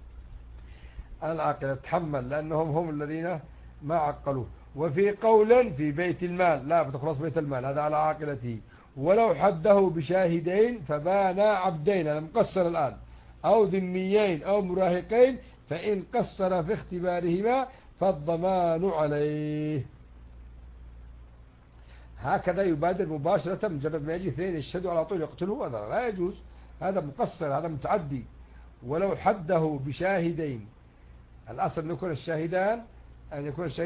تحمل لأنهم هم الذين ما عقلوه. وفي قول في بيت المال، لا بتخلص بيت المال، هذا على عاقلته. ولو حده بشاهدين فبانا عبدين، أنا مقصر الآن، أو ذميين أو مراهقين، فإن قصر في اختبارهما فالضمان عليه. هكذا يبادر مباشرة، مجرد ما يجي اثنين يشهدوا على طول يقتلوا، هذا لا يجوز، هذا مقصر، هذا متعدي. ولو حده بشاهدين، الأصل أن يكون الشاهدان يعني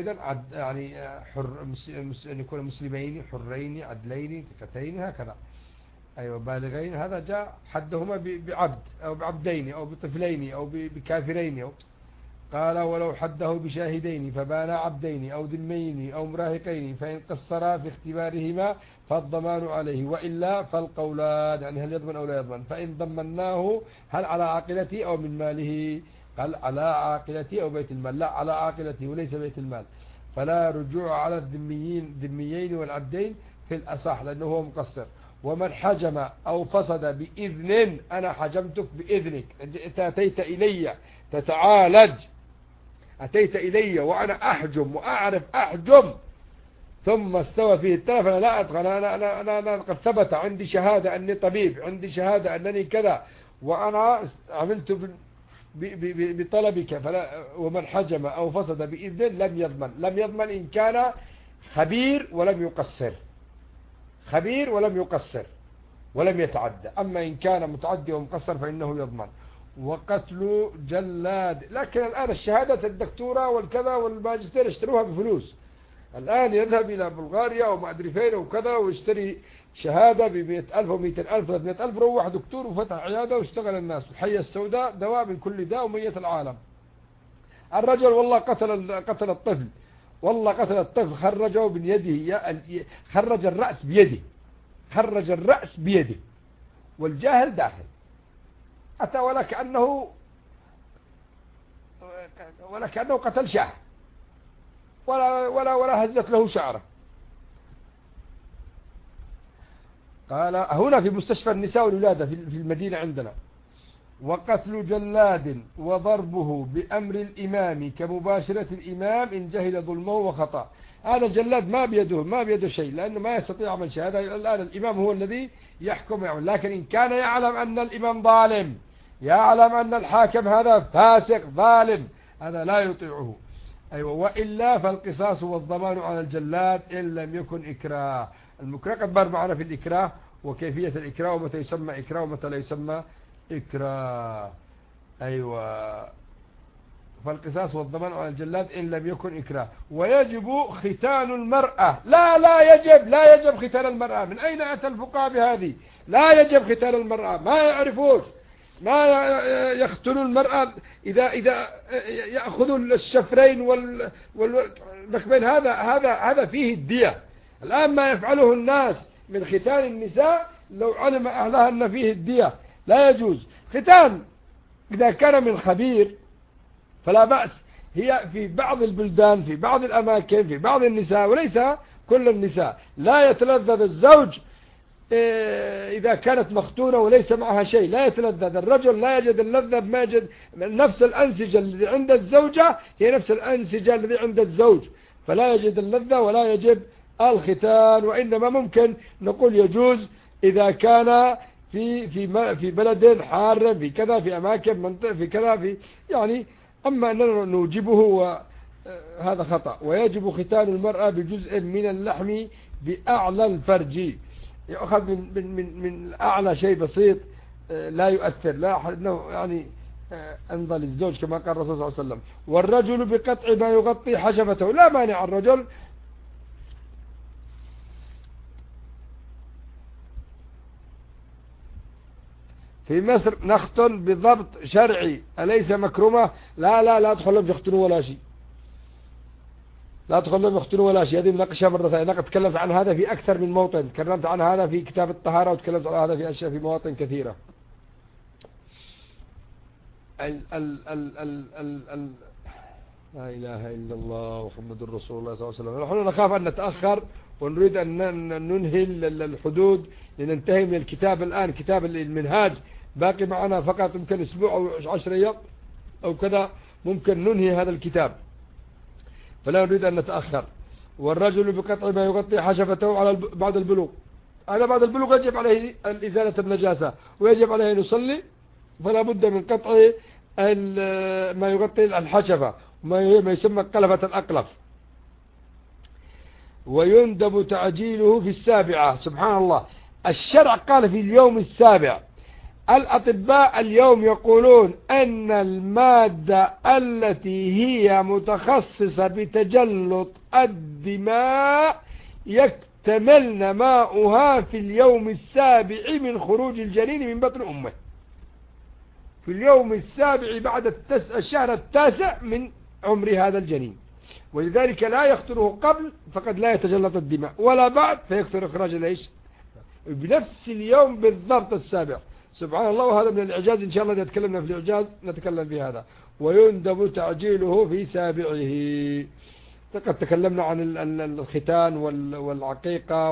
أن يكون مسلمين حرين عدلين ثقتين هكذا، أيوة بالغين. هذا جاء حدهما بعبد أو بعبدين أو بطفلين أو بكافرين. قال ولو حده بشاهدين فبان عبدين أو ذمين أو مراهقين، فإن قصرا في اختبارهما فالضمان عليه، وإلا فالقولان، يعني هل يضمن أو لا يضمن. فإن ضمناه هل على عاقلته أو من ماله؟ قال على عاقلته أو بيت المال، لا على عاقلته وليس بيت المال. فلا رجوع على الذميين والعبدين في الأصح لأنه هو مقصر. ومن حجم أو فسد بإذن، أنا حجمتك بإذنك، أنت أتيت إلي تتعالج، أتيت إلي وأنا أحجم وأعرف أحجم، ثم استوى فيه التلف، أنا لا أدخل، أنا قد ثبت عندي شهادة أني طبيب، عندي شهادة أنني كذا، وأنا عملت بطلبك. ومن حجم أو فسد بإذن لم يضمن إن كان خبير ولم يقصر ولم يتعدى. أما إن كان متعدي ومقصر فإنه يضمن. وقتل جلاد، لكن الآن الشهادة الدكتوراه والكذا والماجستير اشتروها بفلوس. الآن يذهب إلى بلغاريا وما أدري فين وكذا ويشتري شهادة ب100,000 و200,000 و300,000، روح دكتور وفتح عيادة واشتغل الناس. الحية السوداء دواء من كل داء ومية العالم. الرجل والله قتل الطفل، والله قتل الطفل، خرجه من يده، خرج الرأس بيده والجاهل داخل، أتى ولكأنه قتل شاه، ولا هزت له شعره. قال هنا في مستشفى النساء والولادة في المدينة عندنا: وقتل جلاد وضربه بأمر الإمام كمباشرة الإمام إن جهل ظلمه وخطأ. هذا الجلاد ما بيده شيء، لأنه ما يستطيع عمل شيء. هذا الآن الإمام هو الذي يحكم يعمل. لكن إن كان يعلم أن الإمام ظالم، يعلم أن الحاكم هذا فاسق ظالم، هذا لا يطيعه. أيوة. وإلا فالقصاص والضمان على الجلاد إن لم يكن إكراه. المكره قد مر معنا في الإكراه وكيفية الإكراه ومتى يسمى إكراه ومتى لا يسمى إكراه. أيوة. فالقصاص والضمان على الجلاد إن لم يكن إكراه. ويجب ختان المرأة. لا يجب ختان المرأة. من أين أتى الفقهاء بهذه؟ لا يجب ختان المرأة، ما يعرفوش، ما يختنوا المرأة إذا يأخذوا الشفرين والنكبين. هذا فيه الدية. الآن ما يفعله الناس من ختان النساء لو علم أهلها أن فيه الدية لا يجوز. ختان إذا كان من خبير فلا بأس. هي في بعض البلدان، في بعض الأماكن، في بعض النساء وليس كل النساء، لا يتلذذ الزوج إذا كانت مختونة وليس معها شيء، لا يتلذذ. الرجل لا يجد اللذة، ما يجد نفس الأنسجة الذي عند الزوجة هي نفس الأنسجة الذي عند الزوج، فلا يجد اللذة ولا يجب الختان. وإنما ممكن نقول يجوز إذا كان في بلد حار، في كذا، في أماكن منطقة، في كذا، في يعني أما أننا نوجبه هذا خطأ. ويجب ختان المرأة بجزء من اللحم بأعلى الفرج، يأخذ من أعلى شيء بسيط لا يؤثر، لا أنه يعني أنضى للزوج كما قال الرسول صلى الله عليه وسلم. والرجل بقطع ما يغطي حشفته، لا مانع الرجل في مصر نختن بضبط شرعي أليس مكرمة؟ لا أدخل لهم يختنوا ولا شيء، لا أدخل لهم يختنوا ولا شيء. هذه نناقشها مرة ثانية، أنا تكلمت عن هذا في أكثر من موطن، تكلمت عن هذا في كتاب الطهارة، وتكلمت عن هذا في أشياء في مواطن كثيرة. لا إله إلا الله محمد رسول الله صلى الله عليه وسلم. نحن نخاف أن نتأخر ونريد أن ننهي الحدود لننتهي من الكتاب الآن. كتاب المنهاج باقي معنا فقط يمكن أسبوع أو 10 أيام أو كذا، ممكن ننهي هذا الكتاب، فلا نريد أن نتأخر. والرجل بقطع ما يغطي حشفته على بعد البلوغ، على بعد البلوغ يجب عليه إزالة النجاسة ويجب عليه أن يصلي، فلا بد من قطع ما يغطي الحشفة، ما يسمى قلفة الأقلف. ويندب تعجيله في 7. سبحان الله، الشرع قال في اليوم 7. الأطباء اليوم يقولون أن المادة التي هي متخصصة بتجلط الدماء يكتملن ماؤها في اليوم 7 من خروج الجنين من بطن أمه، في اليوم 7 بعد الشهر 9 من عمر هذا الجنين. ولذلك لا يختره قبل فقد لا يتجلط الدماء، ولا بعد فيكثر إخراج العيش، بنفس اليوم بالضبط 7. سبحان الله. وهذا من الإعجاز، إن شاء الله إذا تكلمنا في الإعجاز نتكلم في هذا. ويندب تعجيله في 7. قد تكلمنا عن الختان والعقيقة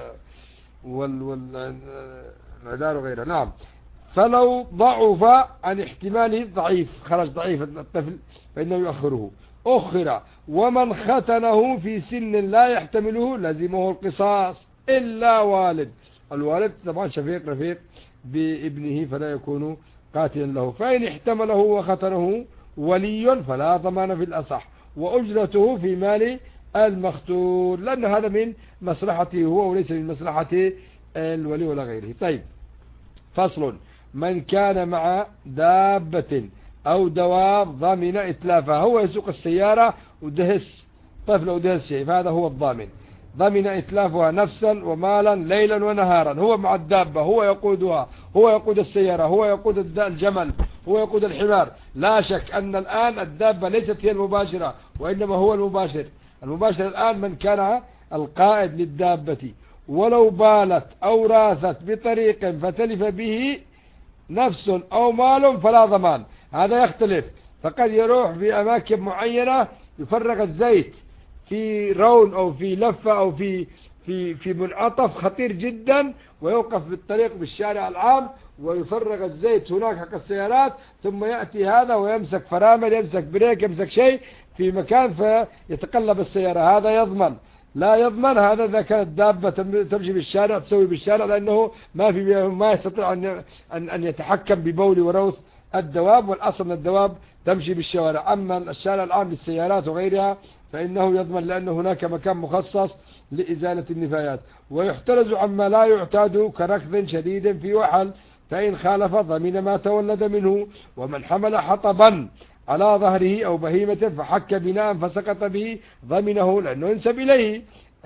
والعدار وغيره. نعم. فلو ضعف عن احتماله ضعيف، خرج ضعيف الطفل، فإنه يؤخره. أخر. ومن ختنه في سن لا يحتمله لزمه القصاص إلا والد. الوالد طبعا شفيق رفيق بابنه فلا يكون قاتلا له. فإن احتمله وختنه ولي فلا ضمان في الأصح، وأجرته في مال المختون، لأن هذا من مصلحته هو وليس من مصلحة الولي ولا غيره. طيب، فصل. من كان مع دابة أو دواب ضمن إتلافها، هو يسوق السيارة ودهس طفل أو دهس شيء، فهذا هو الضامن. ضمن إتلافها نفسا ومالا ليلا ونهارا، هو مع الدابة، هو يقودها، هو يقود السيارة، هو يقود الجمل، هو يقود الحمار. لا شك أن الآن الدابة ليست هي المباشرة، وإنما هو المباشر. المباشر الآن من كان القائد للدابة، ولو بالت أو راثت بطريق فتلف به نفس أو مال فلا ضمان. هذا يختلف، فقد يروح في أماكن معينة يفرغ الزيت في رون أو في لفة أو في منعطف خطير جدا، ويوقف بالطريق بالشارع العام ويفرغ الزيت هناك حق السيارات، ثم يأتي هذا ويمسك فرامل، يمسك بريك، يمسك شيء في مكان فيتقلب السيارة. هذا يضمن. لا يضمن هذا إذا كانت دابة تمشي بالشارع، تسوي بالشارع، لأنه ما يستطيع أن يتحكم ببول وروث الدواب، والأصل أن الدواب تمشي بالشوارع. أما الشارع العام للسيارات وغيرها فإنه يضمن، لأن هناك مكان مخصص لإزالة النفايات. ويحترز عما لا يعتاد كركض شديد في وحل، فإن خالف ضمن ما تولد منه. ومن حمل حطبا على ظهره أو بهيمة فحك بناء فسقط به ضمنه، لأنه ينسب إليه،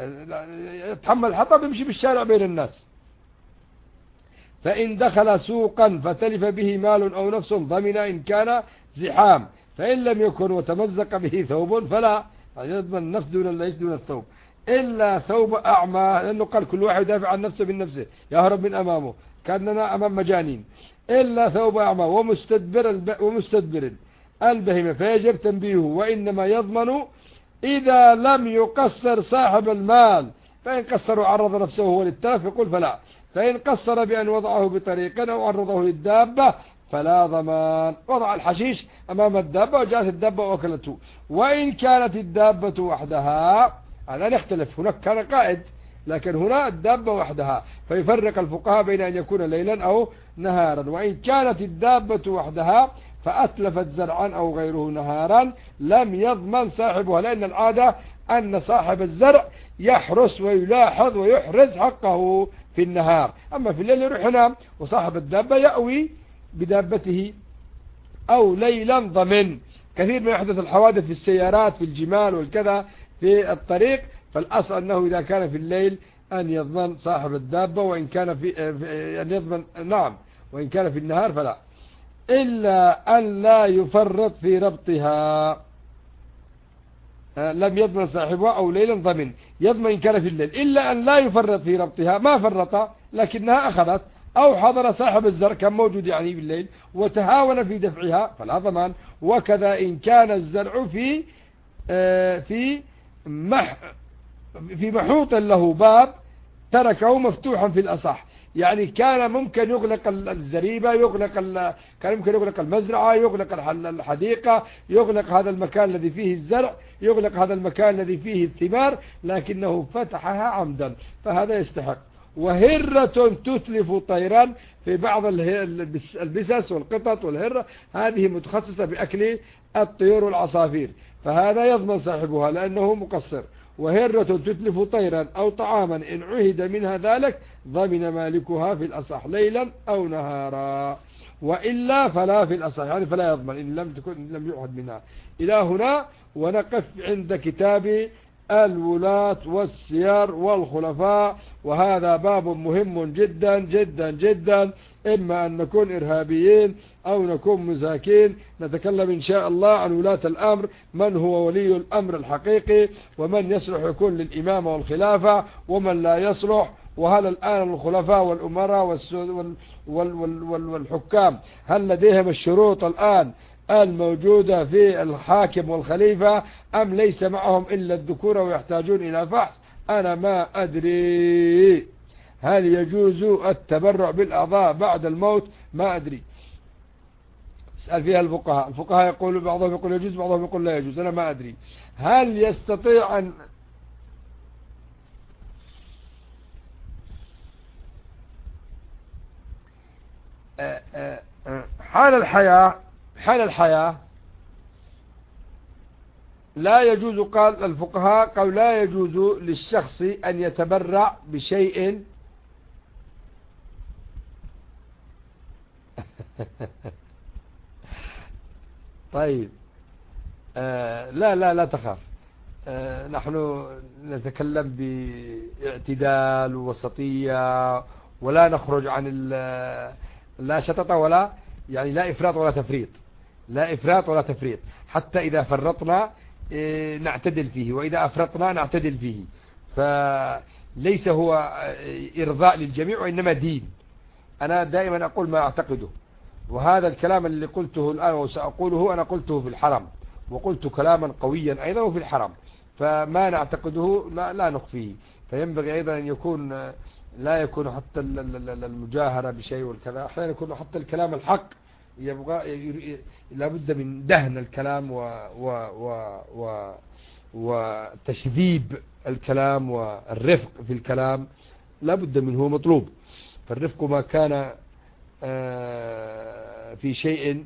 يتحمل حطب يمشي بالشارع بين الناس. فإن دخل سوقا فتلف به مال أو نفس ضمن إن كان زحام، فإن لم يكن وتمزق به ثوب فلا، يضمن النفس دون الثوب، إلا ثوب أعمى، لأنه قال كل واحد يدافع عن نفسه بالنفسه، يهرب من أمامه كأننا أمام مجانين. إلا ثوب أعمى ومستدبر البهيمة فيجب تنبيهه، وإنما يضمن إذا لم يقصر صاحب المال، فإن قصر وعرض نفسه هو للتلف يقول فلا، فإن قصر بأن وضعه بطريق أو عرضه للدابة فلا ضمان. وضع الحشيش أمام الدابة وجاءت الدابة وأكلته. وإن كانت الدابة وحدها، هذا نختلف، هناك كان قائد، لكن هنا الدابة وحدها، فيفرق الفقهاء بين أن يكون ليلا أو نهارا. وإن كانت الدابة وحدها فأتلفت زرعا أو غيره نهارا لم يضمن صاحبها، لأن العادة أن صاحب الزرع يحرس ويلاحظ ويحرز حقه في النهار، أما في الليل يروح ينام، وصاحب الدابة يأوي بدابته. أو ليلا ضمن، كثير ما يحدث الحوادث في السيارات في الجمال والكذا في الطريق، فالأصل أنه إذا كان في الليل أن يضمن صاحب الدابة، وإن كان أن يضمن نعم، وإن كان في النهار فلا، إلا أن لا يفرط في ربطها. لم يضمن صاحبها أو ليلا ضمن، يضمن إن كان في الليل، إلا أن لا يفرط في ربطها، ما فرط لكنها أخذت، أو حضر صاحب الزرع كان موجود يعني بالليل وتهاون في دفعها فلا ضمان. وكذا إن كان الزرع في محوط له باب تركه مفتوحا في الأصح، يعني كان ممكن يغلق الزريبة، كان ممكن يغلق المزرعة، يغلق الحديقة، يغلق هذا المكان الذي فيه الزرع، يغلق هذا المكان الذي فيه الثمار، لكنه فتحها عمدا، فهذا يستحق. وهرة تتلف طيرا، في بعض البسس والقطط والهرة هذه متخصصة بأكل الطيور والعصافير، فهذا يضمن صاحبها لأنه مقصر. وهرة تتلف طيرا أو طعاما إن عهد منها ذلك ضمن مالكها في الأصح ليلا أو نهارا، وإلا فلا في الأصح، يعني فلا يضمن إن لم يعهد منها. إلى هنا ونقف عند كتاب الولاة والسير والخلفاء، وهذا باب مهم جدا جدا جدا، إما أن نكون إرهابيين أو نكون مساكين. نتكلم إن شاء الله عن ولاة الأمر، من هو ولي الأمر الحقيقي، ومن يصلح يكون للإمامة والخلافة، ومن لا يصلح، وهل الآن الخلفاء والأمراء والحكام هل لديهم الشروط الآن الموجودة في الحاكم والخليفة، أم ليس معهم إلا الذكورة ويحتاجون إلى فحص؟ أنا ما أدري. هل يجوز التبرع بالأعضاء بعد الموت؟ ما أدري، اسأل فيها الفقهاء يقول بعضهم يقول يجوز، بعضهم يقول لا يجوز، أنا ما أدري. هل يستطيع أن حال الحياة لا يجوز، قال الفقهاء قال لا يجوز للشخص أن يتبرع بشيء طيب لا تخاف، نحن نتكلم باعتدال ووسطية، ولا نخرج عن لا شطط ولا يعني لا إفراط ولا تفريط، لا إفراط ولا تفريط، حتى إذا فرطنا نعتدل فيه، وإذا أفرطنا نعتدل فيه، فليس هو إرضاء للجميع وإنما دين. أنا دائما أقول ما أعتقده، وهذا الكلام اللي قلته الآن وسأقوله أنا قلته في الحرم، وقلت كلاما قويا أيضا في الحرم، فما نعتقده لا نخفيه. فينبغي أيضا أن يكون لا يكون حتى المجاهرة بشيء والكذا، أحيانا يكون حتى الكلام الحق لابد من دهن الكلام وتشذيب الكلام، والرفق في الكلام لابد منه مطلوب. فالرفق ما كان في شيء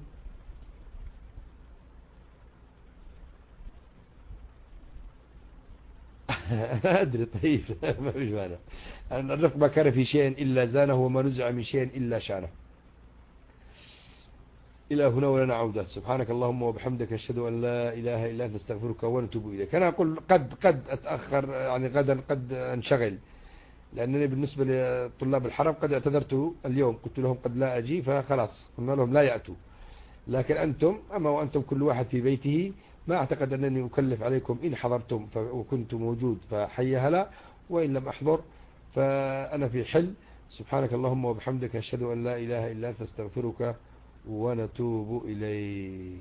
أدري طيب ما فيش مانع. الرفق ما كان في شيء إلا زانه، وما نزع من شيء إلا شانه. إلى هنا ولنا عودة. سبحانك اللهم وبحمدك، أشهد أن لا إله إلا أنت، نستغفرك ونتوب إليك. أنا أقول قد أتأخر، يعني غدا قد أنشغل، لأنني بالنسبة لطلاب الحرم قد اعتذرت اليوم، قلت لهم قد لا أجي، فخلاص قلنا لهم لا يأتوا. لكن أنتم وأنتم كل واحد في بيته، ما أعتقد أنني أكلف عليكم. إن حضرتم وكنت موجود فحي هلا، وإن لم أحضر فأنا في حل. سبحانك اللهم وبحمدك، أشهد أن لا إله إلا أنت، نستغفرك ونتوب إليك.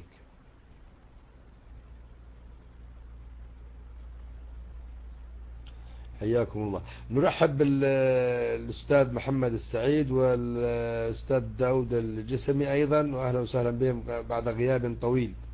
حياكم الله. نرحب بالأستاذ محمد السعيد والأستاذ داود الجسمي أيضا، وأهلا وسهلا بهم بعد غياب طويل.